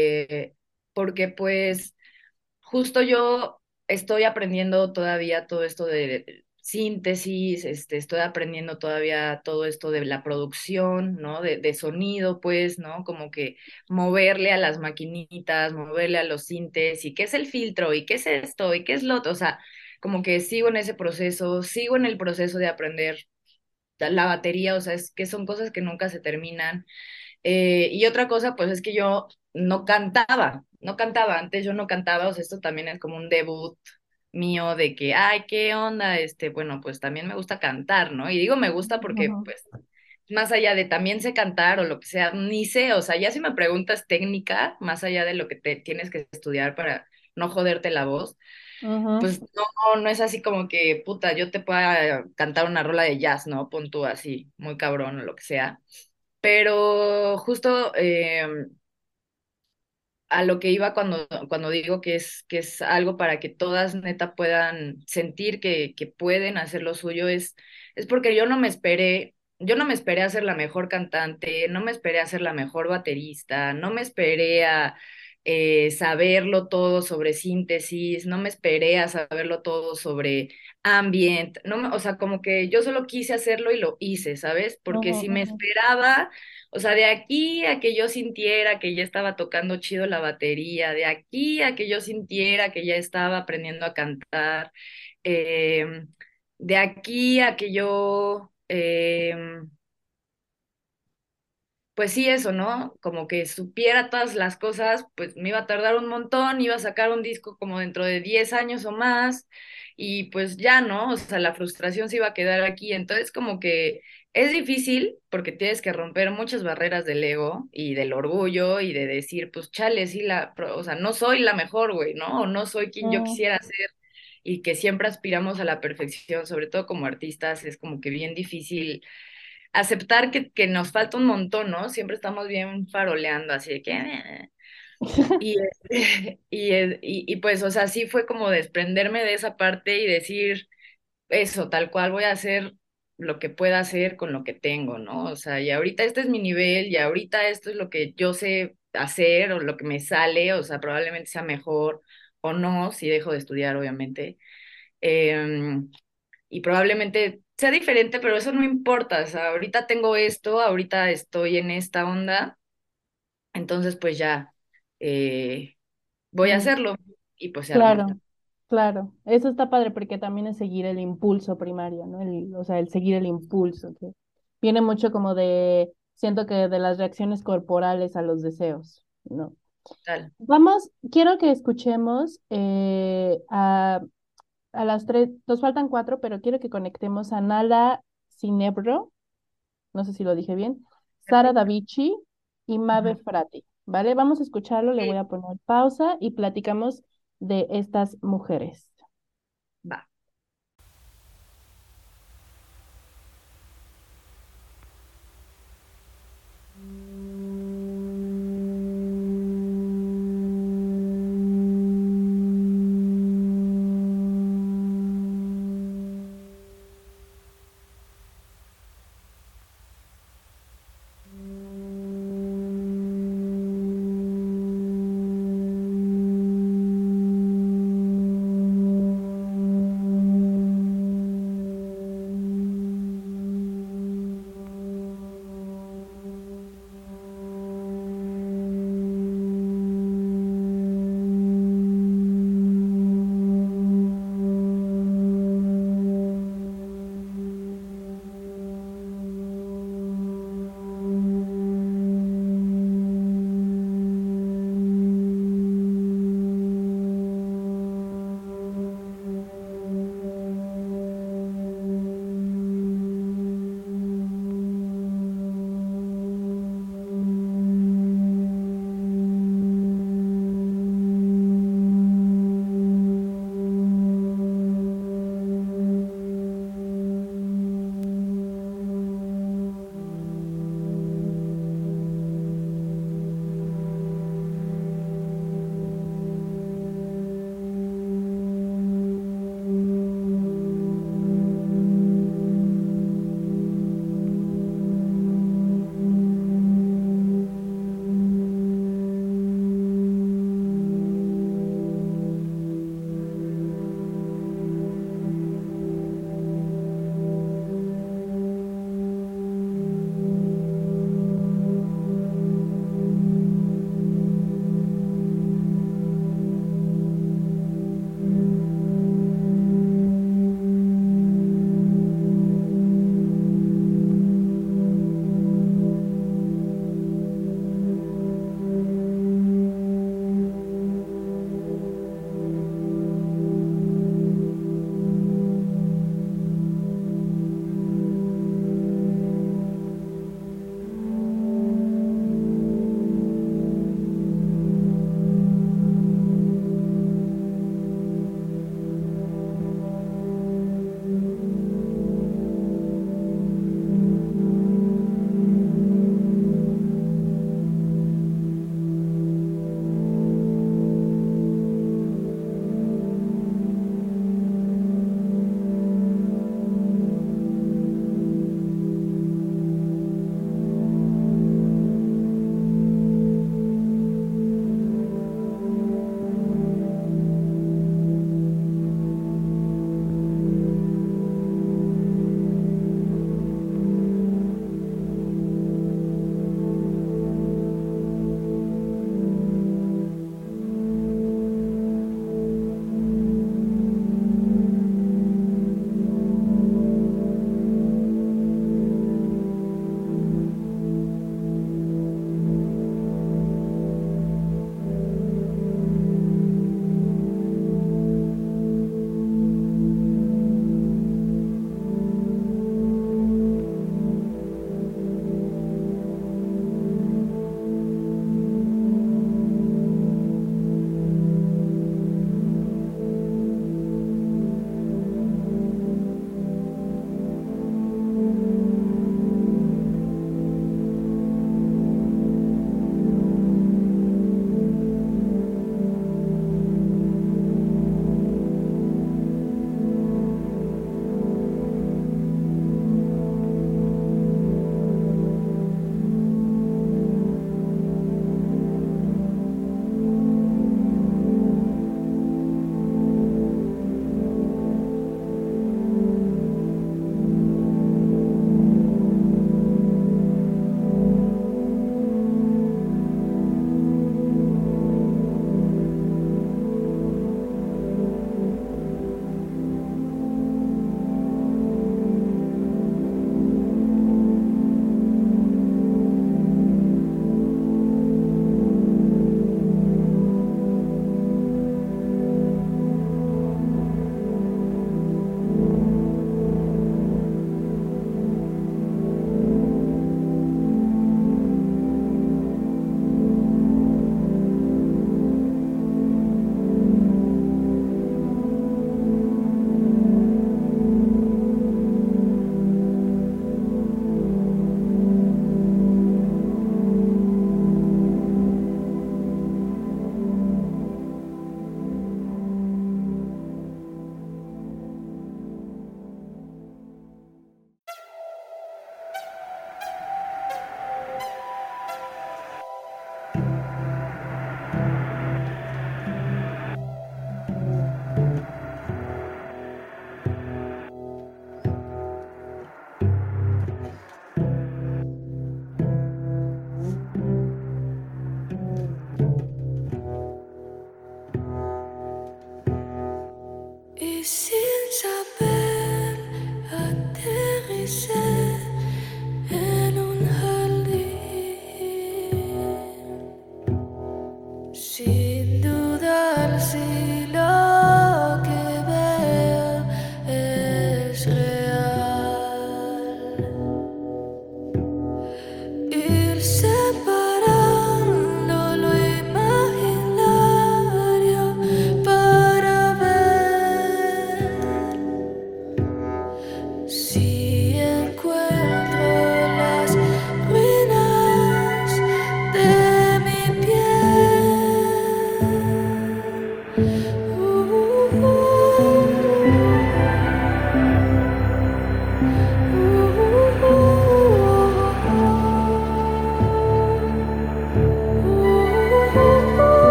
porque pues justo yo estoy aprendiendo todavía todo esto de síntesis, estoy aprendiendo todavía todo esto de la producción, ¿no? De sonido, pues, ¿no? Como que moverle a las maquinitas, moverle a los sintes y qué es el filtro y qué es esto y qué es lo otro, o sea, como que sigo en ese proceso, sigo en el proceso de aprender la batería, o sea, es que son cosas que nunca se terminan. Y otra cosa, pues es que yo no cantaba, antes yo no cantaba, o sea, esto también es como un debut mío de que, ay, ¿qué onda? Bueno, pues también me gusta cantar, ¿no? Y digo me gusta porque, Ujú, pues, más allá de también sé cantar o lo que sea, ni sé, o sea, ya si me preguntas técnica, más allá de lo que te tienes que estudiar para no joderte la voz, ujú, pues no, no es así como que, puta, yo te pueda cantar una rola de jazz, ¿no? Pon tú así, muy cabrón o lo que sea. Pero justo a lo que iba cuando digo que es algo para que todas neta puedan sentir que pueden hacer lo suyo, es porque yo no me esperé a ser la mejor cantante, no me esperé a ser la mejor baterista, no me esperé a saberlo todo sobre síntesis, no me esperé a saberlo todo sobre ambient, no o sea, como que yo solo quise hacerlo y lo hice, ¿sabes? Porque ujú, si me ujú, esperaba, o sea, de aquí a que yo sintiera que ya estaba tocando chido la batería, de aquí a que yo sintiera que ya estaba aprendiendo a cantar, eh, de aquí a que yo, pues sí, eso, ¿no? Como que supiera todas las cosas, pues me iba a tardar un montón, iba a sacar un disco como dentro de 10 años o más, y pues ya, ¿no? O sea, la frustración se iba a quedar aquí. Entonces, como que es difícil porque tienes que romper muchas barreras del ego y del orgullo y de decir, pues chale, sí, o sea, no soy la mejor, güey, ¿no? O no soy quien yo ujú, quisiera ser. Y que siempre aspiramos a la perfección, sobre todo como artistas, es como que bien difícil aceptar que nos falta un montón, ¿no? Siempre estamos bien faroleando, así de que... Y, pues, o sea, sí fue como desprenderme de esa parte y decir eso, tal cual voy a hacer lo que pueda hacer con lo que tengo, ¿no? O sea, y ahorita este es mi nivel, y ahorita esto es lo que yo sé hacer o lo que me sale, o sea, probablemente sea mejor o no, si dejo de estudiar, obviamente. Em, y probablemente sea diferente, pero eso no importa, o sea, ahorita tengo esto, ahorita estoy en esta onda, entonces pues ya voy a mm, hacerlo y pues se armó. claro, claro. Eso está padre porque también es seguir el impulso primario, ¿no? O sea, el seguir el impulso. Viene mucho como de, siento que de las reacciones corporales a los deseos, ¿no? Tal. Vamos, quiero que escuchemos a las tres, nos faltan cuatro, pero quiero que conectemos a Nala Cinebro, no sé si lo dije bien, Sara Perfecto. Davichi y Mabe Ajá. Frati, ¿vale? Vamos a escucharlo, le Sí, voy a poner pausa y platicamos de estas mujeres. va. sin saber aterricé en un jardín, sin dudar si lo que veo es real. Ir separando lo imaginario para ver si encuentro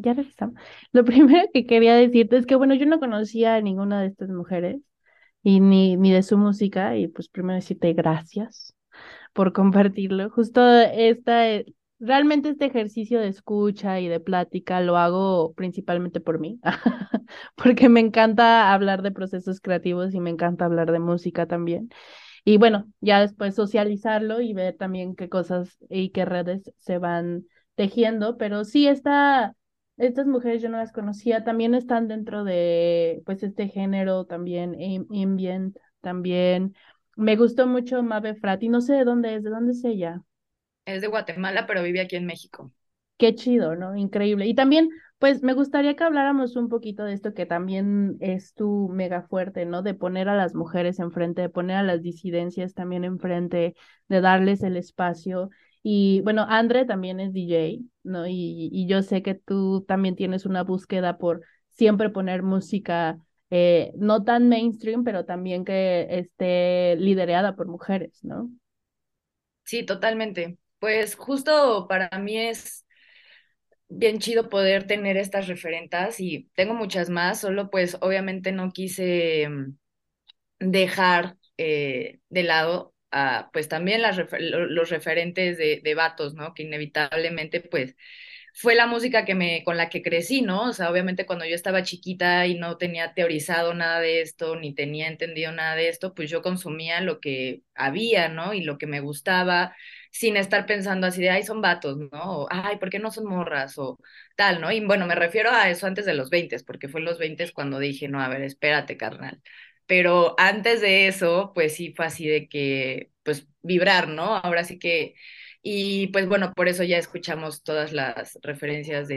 ya regresamos. Lo primero que quería decirte es que, bueno, yo no conocía a ninguna de estas mujeres y ni de su música, y pues primero decirte gracias por compartirlo. Justo realmente este ejercicio de escucha y de plática lo hago principalmente por mí, porque me encanta hablar de procesos creativos y me encanta hablar de música también. Y bueno, ya después socializarlo y ver también qué cosas y qué redes se van tejiendo, pero sí, estas mujeres yo no las conocía, también están dentro de pues este género, también ambient, también me gustó mucho Mabe Frati, no sé de dónde es ella. Es de Guatemala, pero vive aquí en México. Qué chido, ¿no? Increíble. Y también, pues, me gustaría que habláramos un poquito de esto que también es tu mega fuerte, ¿no? De poner a las mujeres enfrente, de poner a las disidencias también enfrente, de darles el espacio. Y bueno, André también es DJ, ¿no? Y yo sé que tú también tienes una búsqueda por siempre poner música no tan mainstream, pero también que esté liderada por mujeres, ¿no? Sí, totalmente. Pues justo para mí es bien chido poder tener estas referentas y tengo muchas más, solo pues obviamente no quise dejar de lado a, pues también los referentes de vatos, ¿no? Que inevitablemente pues fue la música con la que crecí, ¿no? O sea, obviamente cuando yo estaba chiquita y no tenía teorizado nada de esto, ni tenía entendido nada de esto, pues yo consumía lo que había, ¿no? Y lo que me gustaba, sin estar pensando así de, ay, son vatos, ¿no? O, ay, ¿por qué no son morras? O tal, ¿no? Y bueno, me refiero a eso antes de los 20, porque fue en los 20 cuando dije, no, a ver, espérate, carnal. Pero antes de eso, pues sí fue así de que, pues vibrar, ¿no? Ahora sí que y pues bueno, por eso ya escuchamos todas las referencias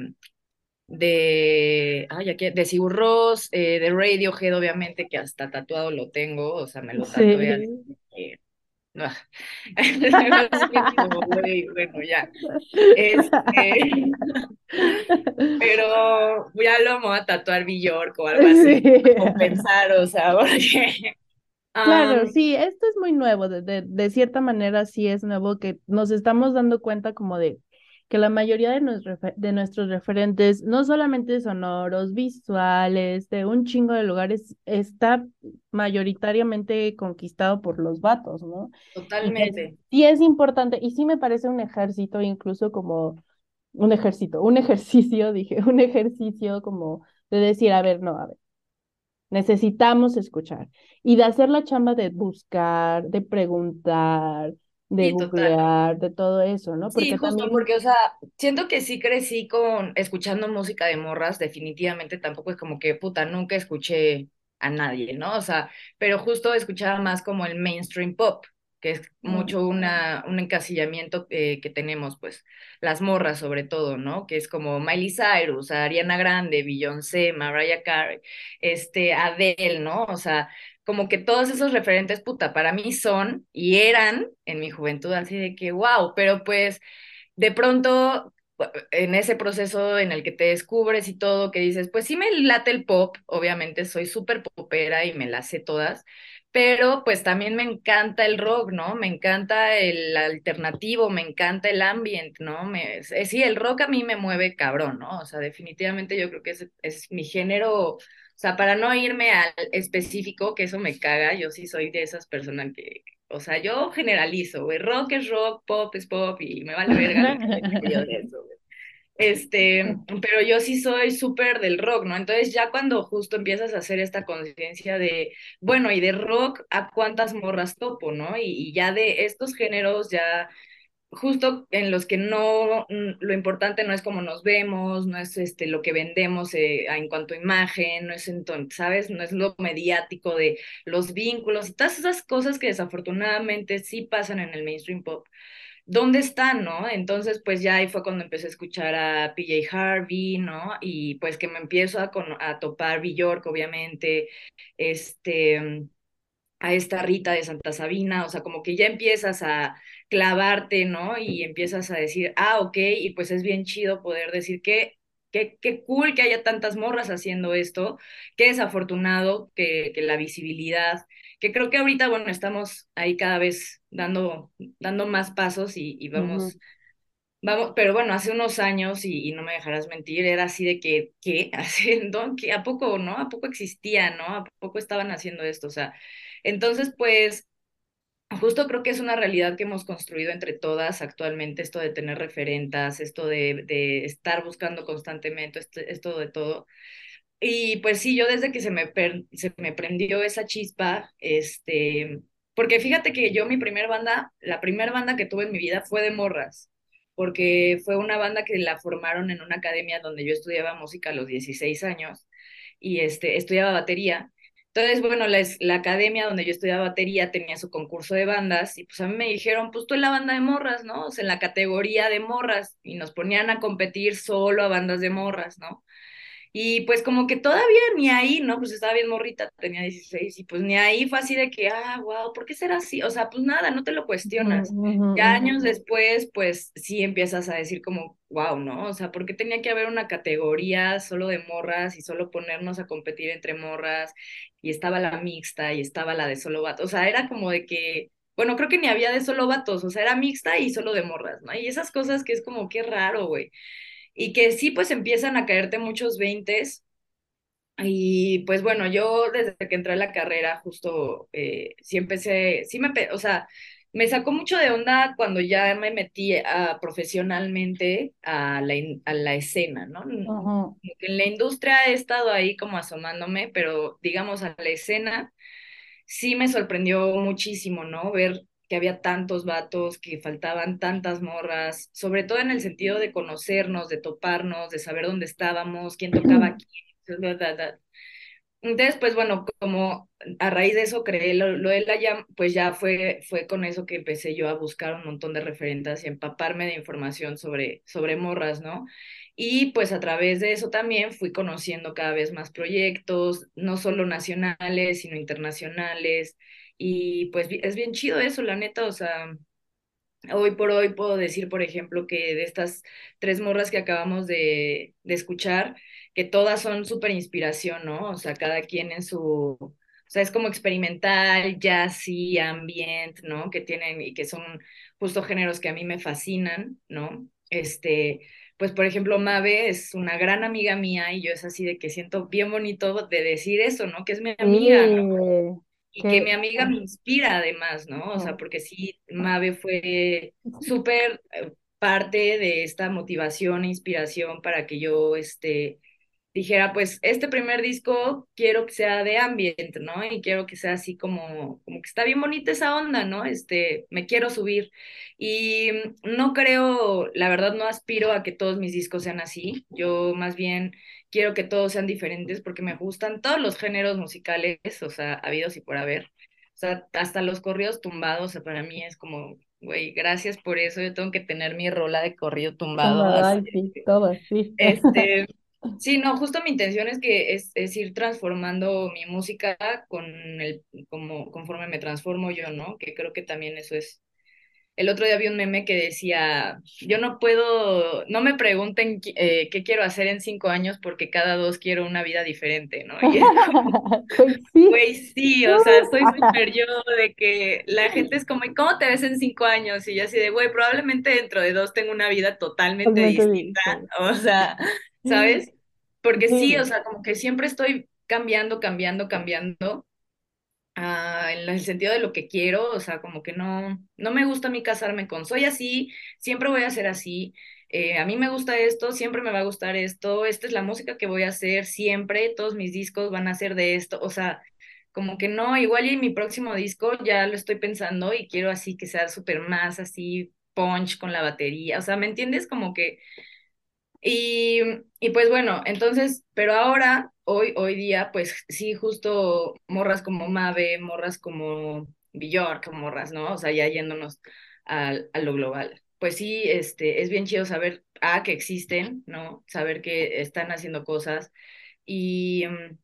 ay, aquí, de Sigur Rós, de Radiohead, obviamente, que hasta tatuado lo tengo, o sea, me lo tatué así Sí. que, no, así que digo, güey, bueno, ya. Este, pero ya lo voy a tatuar Bjork o algo Sí. así, para compensar, o sea, porque, Claro, um, sí, esto es muy nuevo, de cierta manera sí es nuevo que nos estamos dando cuenta como de que la mayoría de nuestros referentes, no solamente sonoros, visuales, de un chingo de lugares, está mayoritariamente conquistado por los vatos, ¿no? Y que totalmente. sí es importante, y sí me parece un ejército, incluso como un ejército, un ejercicio, dije, un ejercicio como de decir, a ver, no, a ver. Necesitamos escuchar y de hacer la chamba de buscar, de preguntar, de Sí, total. googlear, de todo eso, ¿no? Sí, Porque justo también, porque, o sea, siento que sí crecí con escuchando música de morras, definitivamente tampoco es como que, puta, nunca escuché a nadie, ¿no? O sea, pero justo escuchaba más como el mainstream pop, que es mm, mucho un encasillamiento que tenemos, pues, las morras sobre todo, ¿no? Que es como Miley Cyrus, Ariana Grande, Beyoncé, Mariah Carey, Adele, ¿no? O sea, como que todos esos referentes, puta, para mí son y eran en mi juventud así de que, wow, pero pues de pronto en ese proceso en el que te descubres y todo, que dices, pues sí me late el pop, obviamente soy súper popera y me las sé todas, pero pues también me encanta el rock, ¿no? Me encanta el alternativo, me encanta el ambient, ¿no? Sí, el rock a mí me mueve cabrón, ¿no? O sea, definitivamente yo creo que es mi género. O sea, para no irme al específico, que eso me caga, yo sí soy de esas personas que, o sea, yo generalizo, güey, rock es rock, pop es pop y me vale verga lo que piense yo de eso, güey. Pero yo sí soy súper del rock, ¿no? Entonces ya cuando justo empiezas a hacer esta conciencia de, bueno, y de rock, ¿a cuántas morras topo, no? Y ya de estos géneros ya justo en los que no, lo importante no es cómo nos vemos, no es lo que vendemos en cuanto a imagen, no es entonces, ¿sabes? No es lo mediático de los vínculos y todas esas cosas que desafortunadamente sí pasan en el mainstream pop. ¿Dónde están, no? Entonces, pues ya ahí fue cuando empecé a escuchar a PJ Harvey, ¿no? Y pues que me empiezo a topar Bjork, obviamente, este a esta Rita de Santa Sabina, o sea, como que ya empiezas a clavarte, ¿no? Y empiezas a decir, ah, ok, y pues es bien chido poder decir que qué cool que haya tantas morras haciendo esto, qué desafortunado que la visibilidad, que creo que ahorita, bueno, estamos ahí cada vez dando más pasos y ujú. vamos Vamos, pero bueno, hace unos años, y no me dejarás mentir, era así de que, ¿qué? Haciendo, ¿qué? ¿A poco, no? ¿A poco existía, no? ¿A poco estaban haciendo esto? O sea, entonces, pues, justo creo que es una realidad que hemos construido entre todas actualmente, esto de tener referentas, esto de estar buscando constantemente, esto de todo. Y pues sí, yo desde que se me prendió esa chispa, porque fíjate que yo la primera banda que tuve en mi vida fue de morras, porque fue una banda que la formaron en una academia donde yo estudiaba música a los 16 años y estudiaba batería. Entonces, bueno, la academia donde yo estudiaba batería tenía su concurso de bandas y pues a mí me dijeron, pues tú en la banda de morras, ¿no? O sea, en la categoría de morras y nos ponían a competir solo a bandas de morras, ¿no? Y pues como que todavía ni ahí, ¿no? Pues estaba bien morrita, tenía 16 y pues ni ahí fue así de que, wow, ¿por qué será así? O sea, pues nada, no te lo Ujú, cuestionas. ujú, Ya ujú. años después, pues sí empiezas a decir como, wow, ¿no? O sea, ¿por qué tenía que haber una categoría solo de morras y solo ponernos a competir entre morras? Y estaba la mixta y estaba la de solo vatos. O sea, era como de que, bueno, creo que ni había de solo vatos, o sea, era mixta y solo de morras, ¿no? Y esas cosas que es como, qué raro, güey. Y que sí, pues empiezan a caerte muchos veintes. Y pues bueno, yo desde que entré a la carrera, justo sí empecé, o sea, me sacó mucho de onda cuando ya me metí profesionalmente a la escena, ¿no? Ujú. En la industria he estado ahí como asomándome, pero digamos a la escena sí me sorprendió muchísimo, ¿no? Ver que había tantos vatos, que faltaban tantas morras, sobre todo en el sentido de conocernos, de toparnos, de saber dónde estábamos, quién tocaba quién. Entonces, pues bueno, como a raíz de eso creé lo de la Jam, pues ya fue con eso que empecé yo a buscar un montón de referentes y empaparme de información sobre morras, ¿no? Y pues a través de eso también fui conociendo cada vez más proyectos, no solo nacionales, sino internacionales. Y pues es bien chido eso, la neta, o sea, hoy por hoy puedo decir, por ejemplo, que de estas tres morras que acabamos de escuchar, que todas son súper inspiración, ¿no? O sea, cada quien en o sea, es como experimental, jazzy, ambient, ¿no? Que tienen y que son justo géneros que a mí me fascinan, ¿no? Pues por ejemplo, Mabe es una gran amiga mía y yo es así de que siento bien bonito de decir eso, ¿no? Que es mi amiga, ¿no? Sí, Y que que mi amiga me inspira además, ¿no? O sea, ujú. porque sí, Mabe fue súper parte de esta motivación e inspiración para que yo, dijera, pues este primer disco quiero que sea de ambient, ¿no? Y quiero que sea así como que está bien bonita esa onda, ¿no? Me quiero subir. Y no creo, la verdad no aspiro a que todos mis discos sean así. Yo más bien quiero que todos sean diferentes porque me gustan todos los géneros musicales, o sea, habidos y por haber. O sea, hasta los corridos tumbados, o sea, para mí es como, güey, gracias por eso, yo tengo que tener mi rola de corrido tumbado, así. Ay, sí, todo sí. Este, sí, no, justo mi intención es que es ir transformando mi música conforme me transformo yo, ¿no? Que creo que también eso es. El otro día vi un meme que decía, yo no puedo, no me pregunten qué quiero hacer en 5 años porque cada dos quiero una vida diferente, ¿no? Y es como, Pues sí. güey, sí, o sea, soy súper yo de que la gente es como, ¿y cómo te ves en 5 años? Y yo así de, güey, probablemente dentro de dos tengo una vida totalmente Totalmente distinta, diferente. o sea, ¿sabes? Porque sí, o Sí. sea, como que siempre estoy cambiando, cambiando, cambiando, en el sentido de lo que quiero, o sea, como que no me gusta a mí casarme con, soy así, siempre voy a ser así, a mí me gusta esto, siempre me va a gustar esto, esta es la música que voy a hacer siempre, todos mis discos van a ser de esto, o sea, como que no, igual y mi próximo disco ya lo estoy pensando y quiero así que sea súper más así punch con la batería, o sea, ¿me entiendes? Como que y, y pues bueno, entonces, pero ahora, hoy día, pues sí, justo morras como Mabe, morras como Bjork, morras, ¿no? O sea, ya yéndonos a lo global. Pues sí, es bien chido saber, que existen, ¿no? Saber que están haciendo cosas y,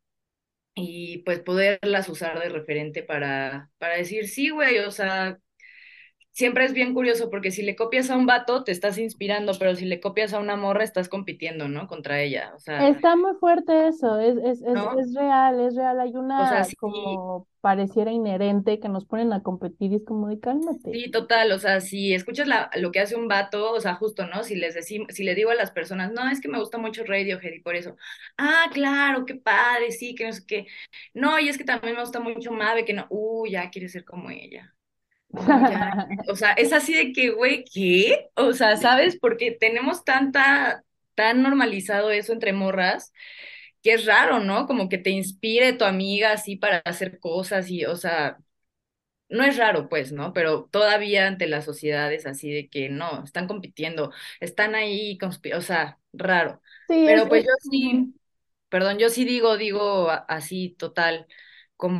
y pues poderlas usar de referente para decir, sí, güey, o sea, siempre es bien curioso porque si le copias a un vato te estás inspirando, pero si le copias a una morra estás compitiendo, ¿no? Contra ella, o sea, Está muy fuerte eso, ¿no? es real, es real. Hay O sea, una sí, como pareciera inherente que nos ponen a competir y es como de cálmate. sí, total, o sea, si escuchas lo que hace un vato, o sea, justo, ¿no? Si le digo a las personas, no, es que me gusta mucho Radiohead y por eso, ah, claro, qué padre, sí, que no sé qué. No, y es que también me gusta mucho Mabe, que no, ya quiere ser como ella. No, ya, o sea, es así de que, güey, ¿qué? O sea, ¿sabes? Porque tenemos tan normalizado eso entre morras, que es raro, ¿no? Como que te inspire tu amiga así para hacer cosas y, o sea, no es raro, pues, ¿no? Pero todavía ante la sociedad es así de que no, están compitiendo, están ahí, o sea, raro. Sí, Pero pues yo ujú. sí, perdón, yo sí digo así total, como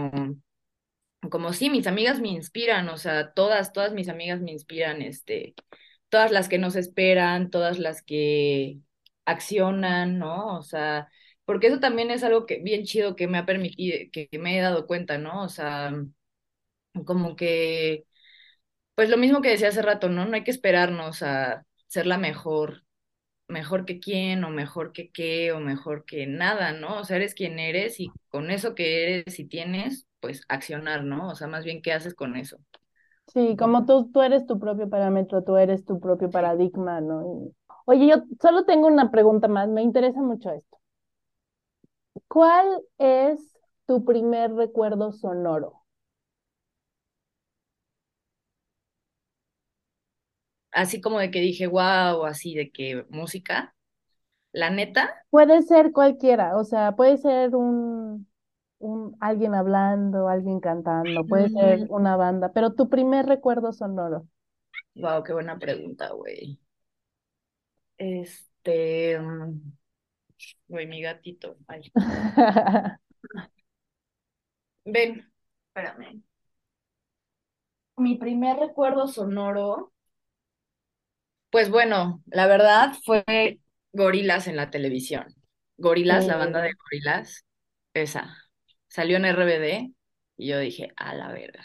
sí, mis amigas me inspiran, o sea, todas mis amigas me inspiran, todas las que nos esperan, todas las que accionan, ¿no? O sea, porque eso también es algo que bien chido que me ha permitido, que me he dado cuenta, ¿no? O sea, como que, pues lo mismo que decía hace rato, ¿no? No hay que esperarnos a ser la mejor que quién, o mejor que qué, o mejor que nada, ¿no? O sea, eres quien eres y con eso que eres y tienes, pues accionar, ¿no? O sea, más bien, ¿qué haces con eso? Sí, Ujú. como tú eres tu propio parámetro, tú eres tu propio Sí. paradigma, ¿no? Oye, yo solo tengo una pregunta más, me interesa mucho esto. ¿Cuál es tu primer recuerdo sonoro? Así como de que dije, wow, así de que música, la neta, Puede ser cualquiera, o sea, puede ser alguien hablando, alguien cantando, puede ser una banda, pero tu primer recuerdo sonoro. wow, qué buena pregunta, güey. Güey, mi gatito, ay, ven, espérame. Mi primer recuerdo sonoro, pues bueno, la verdad fue Gorilas en la televisión. Gorilas, la banda de Sí. Gorilas, esa. Salió en RBD y yo dije, a la verga.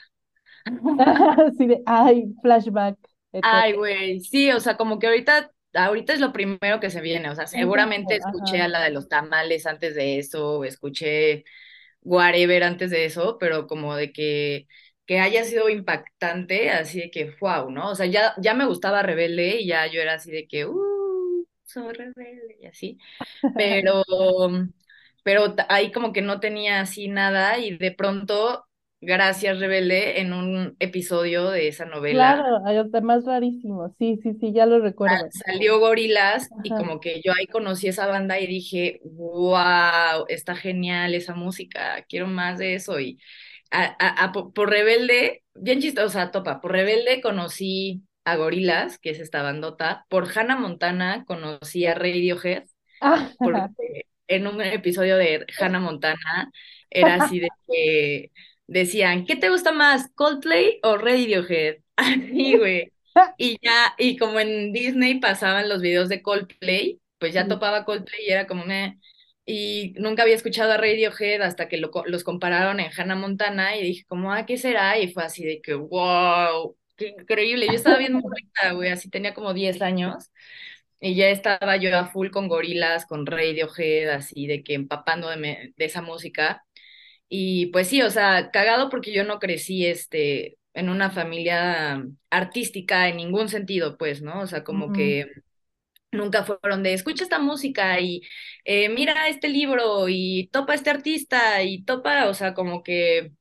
Así de, ay, flashback Ay, eterno. güey, sí, o sea, como que ahorita es lo primero que se viene, o sea, En seguramente serio, escuché ajá. a la de los tamales antes de eso, o escuché whatever antes de eso, pero como de que haya sido impactante, así de que, wow, ¿no? O sea, ya me gustaba Rebelde y ya yo era así de que, soy rebelde y así, pero, pero ahí como que no tenía así nada y de pronto, gracias Rebelde, en un episodio de esa novela Claro, hay hasta más rarísimo. Sí, sí, sí, ya lo recuerdo. salió Gorilas y Ajá. como que yo ahí conocí esa banda y dije, wow, está genial esa música, quiero más de eso. Y por Rebelde, bien chistosa, topa, por Rebelde conocí a Gorilas, que es esta bandota, por Hannah Montana conocí a Radiohead, Ah, porque en un episodio de Hannah Montana era así de que decían, ¿qué te gusta más, Coldplay o Radiohead? Así, güey. Y ya, y como en Disney pasaban los videos de Coldplay, pues ya sí. topaba Coldplay y era como me. Y nunca había escuchado a Radiohead hasta que los compararon en Hannah Montana y dije como, ¿qué será? Y fue así de que, wow, qué increíble. Yo estaba bien morrita, güey, así tenía como 10 años y ya estaba yo a full con Gorilas, con Radiohead, así de que de esa música. Y pues sí, o sea, cagado porque yo no crecí en una familia artística en ningún sentido, pues, ¿no? O sea, como Ujú. que nunca fueron de escucha esta música y mira este libro y topa este artista y topa, o sea, como que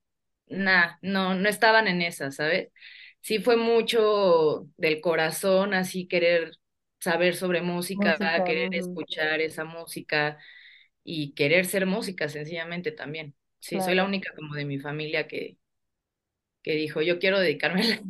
no estaban en esa, ¿sabes? Sí fue mucho del corazón, así querer saber sobre música, Música. querer Ujú. escuchar esa música y querer ser música sencillamente también. Sí, soy la Claro. única como de mi familia que dijo, yo quiero dedicarme a la...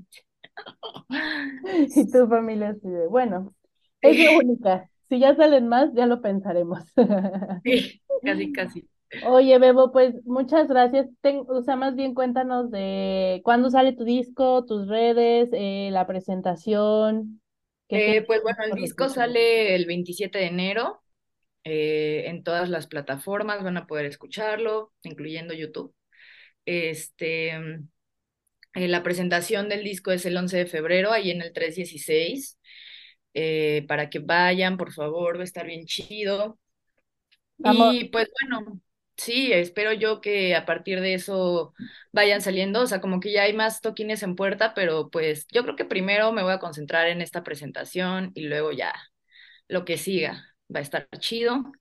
Y tu familia así de, bueno, es la Sí, única. Si ya salen más, ya lo pensaremos. sí, casi, casi. Oye, Bebo, pues muchas gracias. O sea, más bien cuéntanos de cuándo sale tu disco, tus redes, la presentación, qué Pues bueno, tienes el por disco escuchar. sale el 27 de enero. En todas las plataformas van a poder escucharlo, incluyendo YouTube. Este, La presentación del disco es el 11 de febrero, ahí en el 316. Para que vayan, por favor, va a estar bien chido. Amor, Y pues bueno, sí, espero yo que a partir de eso vayan saliendo, o sea, como que ya hay más toquines en puerta, pero pues yo creo que primero me voy a concentrar en esta presentación y luego ya lo que siga va a estar chido.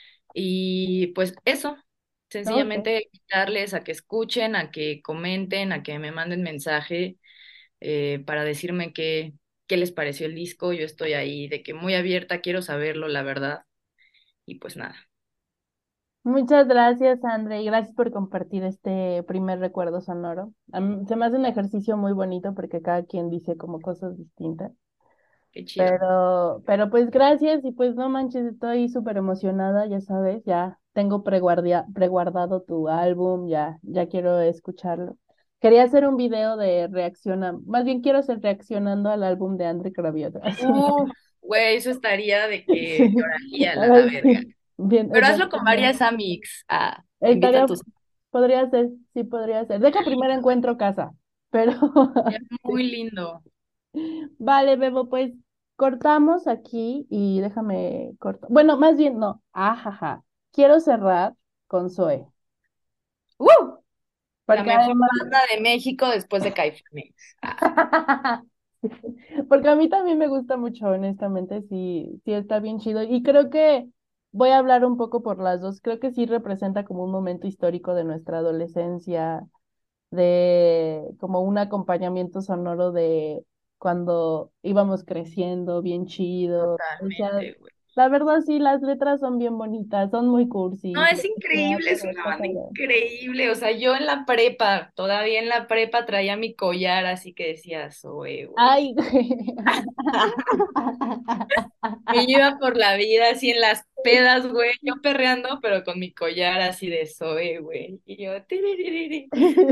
Y pues eso, ok. sencillamente invitarles a que escuchen, a que comenten, a que me manden mensaje para decirme qué les pareció el disco. Yo estoy ahí de que muy abierta, quiero saberlo, la verdad. Y pues nada. Muchas gracias, André, y gracias por compartir este primer recuerdo sonoro. Se me hace un ejercicio muy bonito porque cada quien dice como cosas distintas. Qué chido. Pero pues gracias y pues no manches, estoy súper emocionada, ya sabes, ya tengo preguardado tu álbum, ya quiero escucharlo. Quería hacer un video de más bien quiero hacer reaccionando al álbum de André Cravioto, así. Güey, eso estaría de que lloraría la Ay, verga. sí, bien, Pero hazlo con exacto. varias amics. Ah, invita a Estaría, tus. podría ser, sí podría ser. Deja primero encuentro casa, pero Es muy lindo. vale, Bebo, pues cortamos aquí y déjame cortar. Bueno, más bien no, ajaja. Quiero cerrar con Zoe, ¡Uh! La porque mejor además, banda de México después de Caifanes. Ah, porque a mí también me gusta mucho, honestamente, sí, sí está bien chido. Y creo que voy a hablar un poco por las dos. Creo que sí representa como un momento histórico de nuestra adolescencia de como un acompañamiento sonoro de cuando íbamos creciendo, bien chido. O sea, totalmente, güey. la verdad sí, las letras son bien bonitas, son muy No, cursis, es increíble, es pero una está banda cabrón. increíble. O sea, yo en la prepa, todavía en la prepa traía mi collar, así que decía, Zoe, güey. Ay, güey. Me iba por la vida así en las pedas, güey, yo perreando, pero con mi collar así de Zoe, güey. Y yo, "Tiriririri".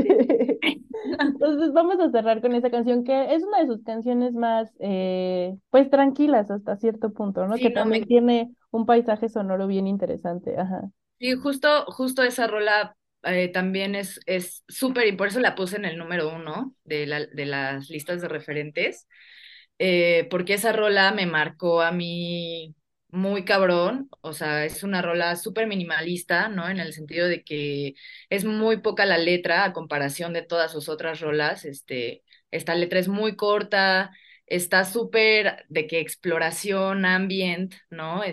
Entonces vamos a cerrar con esa canción que es una de sus canciones más, pues tranquilas hasta cierto punto, ¿no? Sí, Que no, también tiene un paisaje sonoro bien interesante, ajá. sí, justo esa rola también es súper, y por eso la puse en el número uno de las listas de referentes, porque esa rola me marcó a mí muy cabrón. O sea, es una rola súper minimalista, ¿no? En el sentido de que es muy poca la letra a comparación de todas sus otras rolas. Esta letra es muy corta, está súper de que exploración, ambient, ¿no?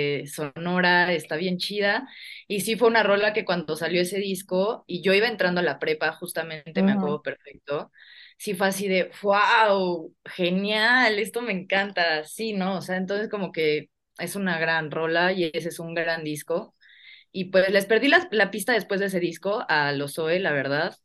Sonora, está bien chida. Y sí fue una rola que cuando salió ese disco y yo iba entrando a la prepa, justamente me Ujú. acuerdo perfecto, sí fue así de, wow, genial, esto me encanta, sí, ¿no? O sea, entonces como que es una gran rola y ese es un gran disco. Y pues les perdí la pista después de ese disco a los Zoe, la verdad.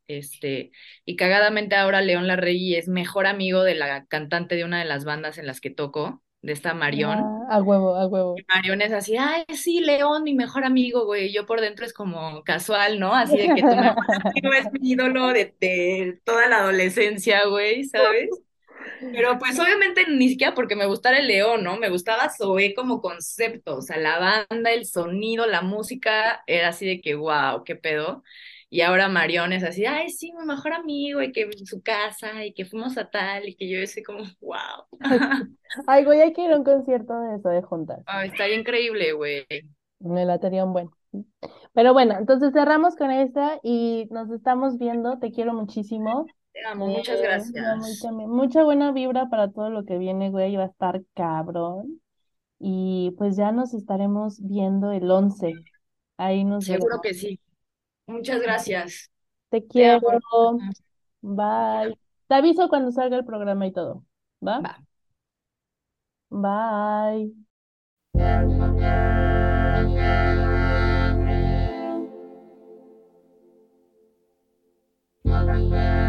Y cagadamente ahora León Larregui es mejor amigo de la cantante de una de las bandas en las que toco, de esta Marión. Ah, a huevo, a huevo. Marión es así, ay, sí, León, mi mejor amigo, güey. Y yo por dentro es como casual, ¿no? Así de que tu mejor amigo es mi ídolo de toda la adolescencia, güey, ¿sabes? Pero pues obviamente ni siquiera porque me gustara el León, ¿no? Me gustaba Zoé como concepto, o sea, la banda, el sonido, la música, era así de que, wow, qué pedo. Y ahora Marión es así, ay, sí, mi mejor amigo, y que en su casa, y que fuimos a tal, y que yo soy como, wow. Ay, güey, hay que ir a un concierto de eso de juntas. Ay, estaría increíble, güey. Me latería un buen. Pero bueno, entonces cerramos con esta y nos estamos viendo. Te quiero muchísimo. Te amo, muchas Yo muy gracias. también. Mucha buena vibra para todo lo que viene, güey. Va a estar cabrón. Y pues ya nos estaremos viendo el 11. Ahí nos Seguro veremos. que sí. Muchas gracias. Te Te quiero. amo. Bye. Te aviso cuando salga el programa y todo. ¿Va? Va. Bye. Thank you.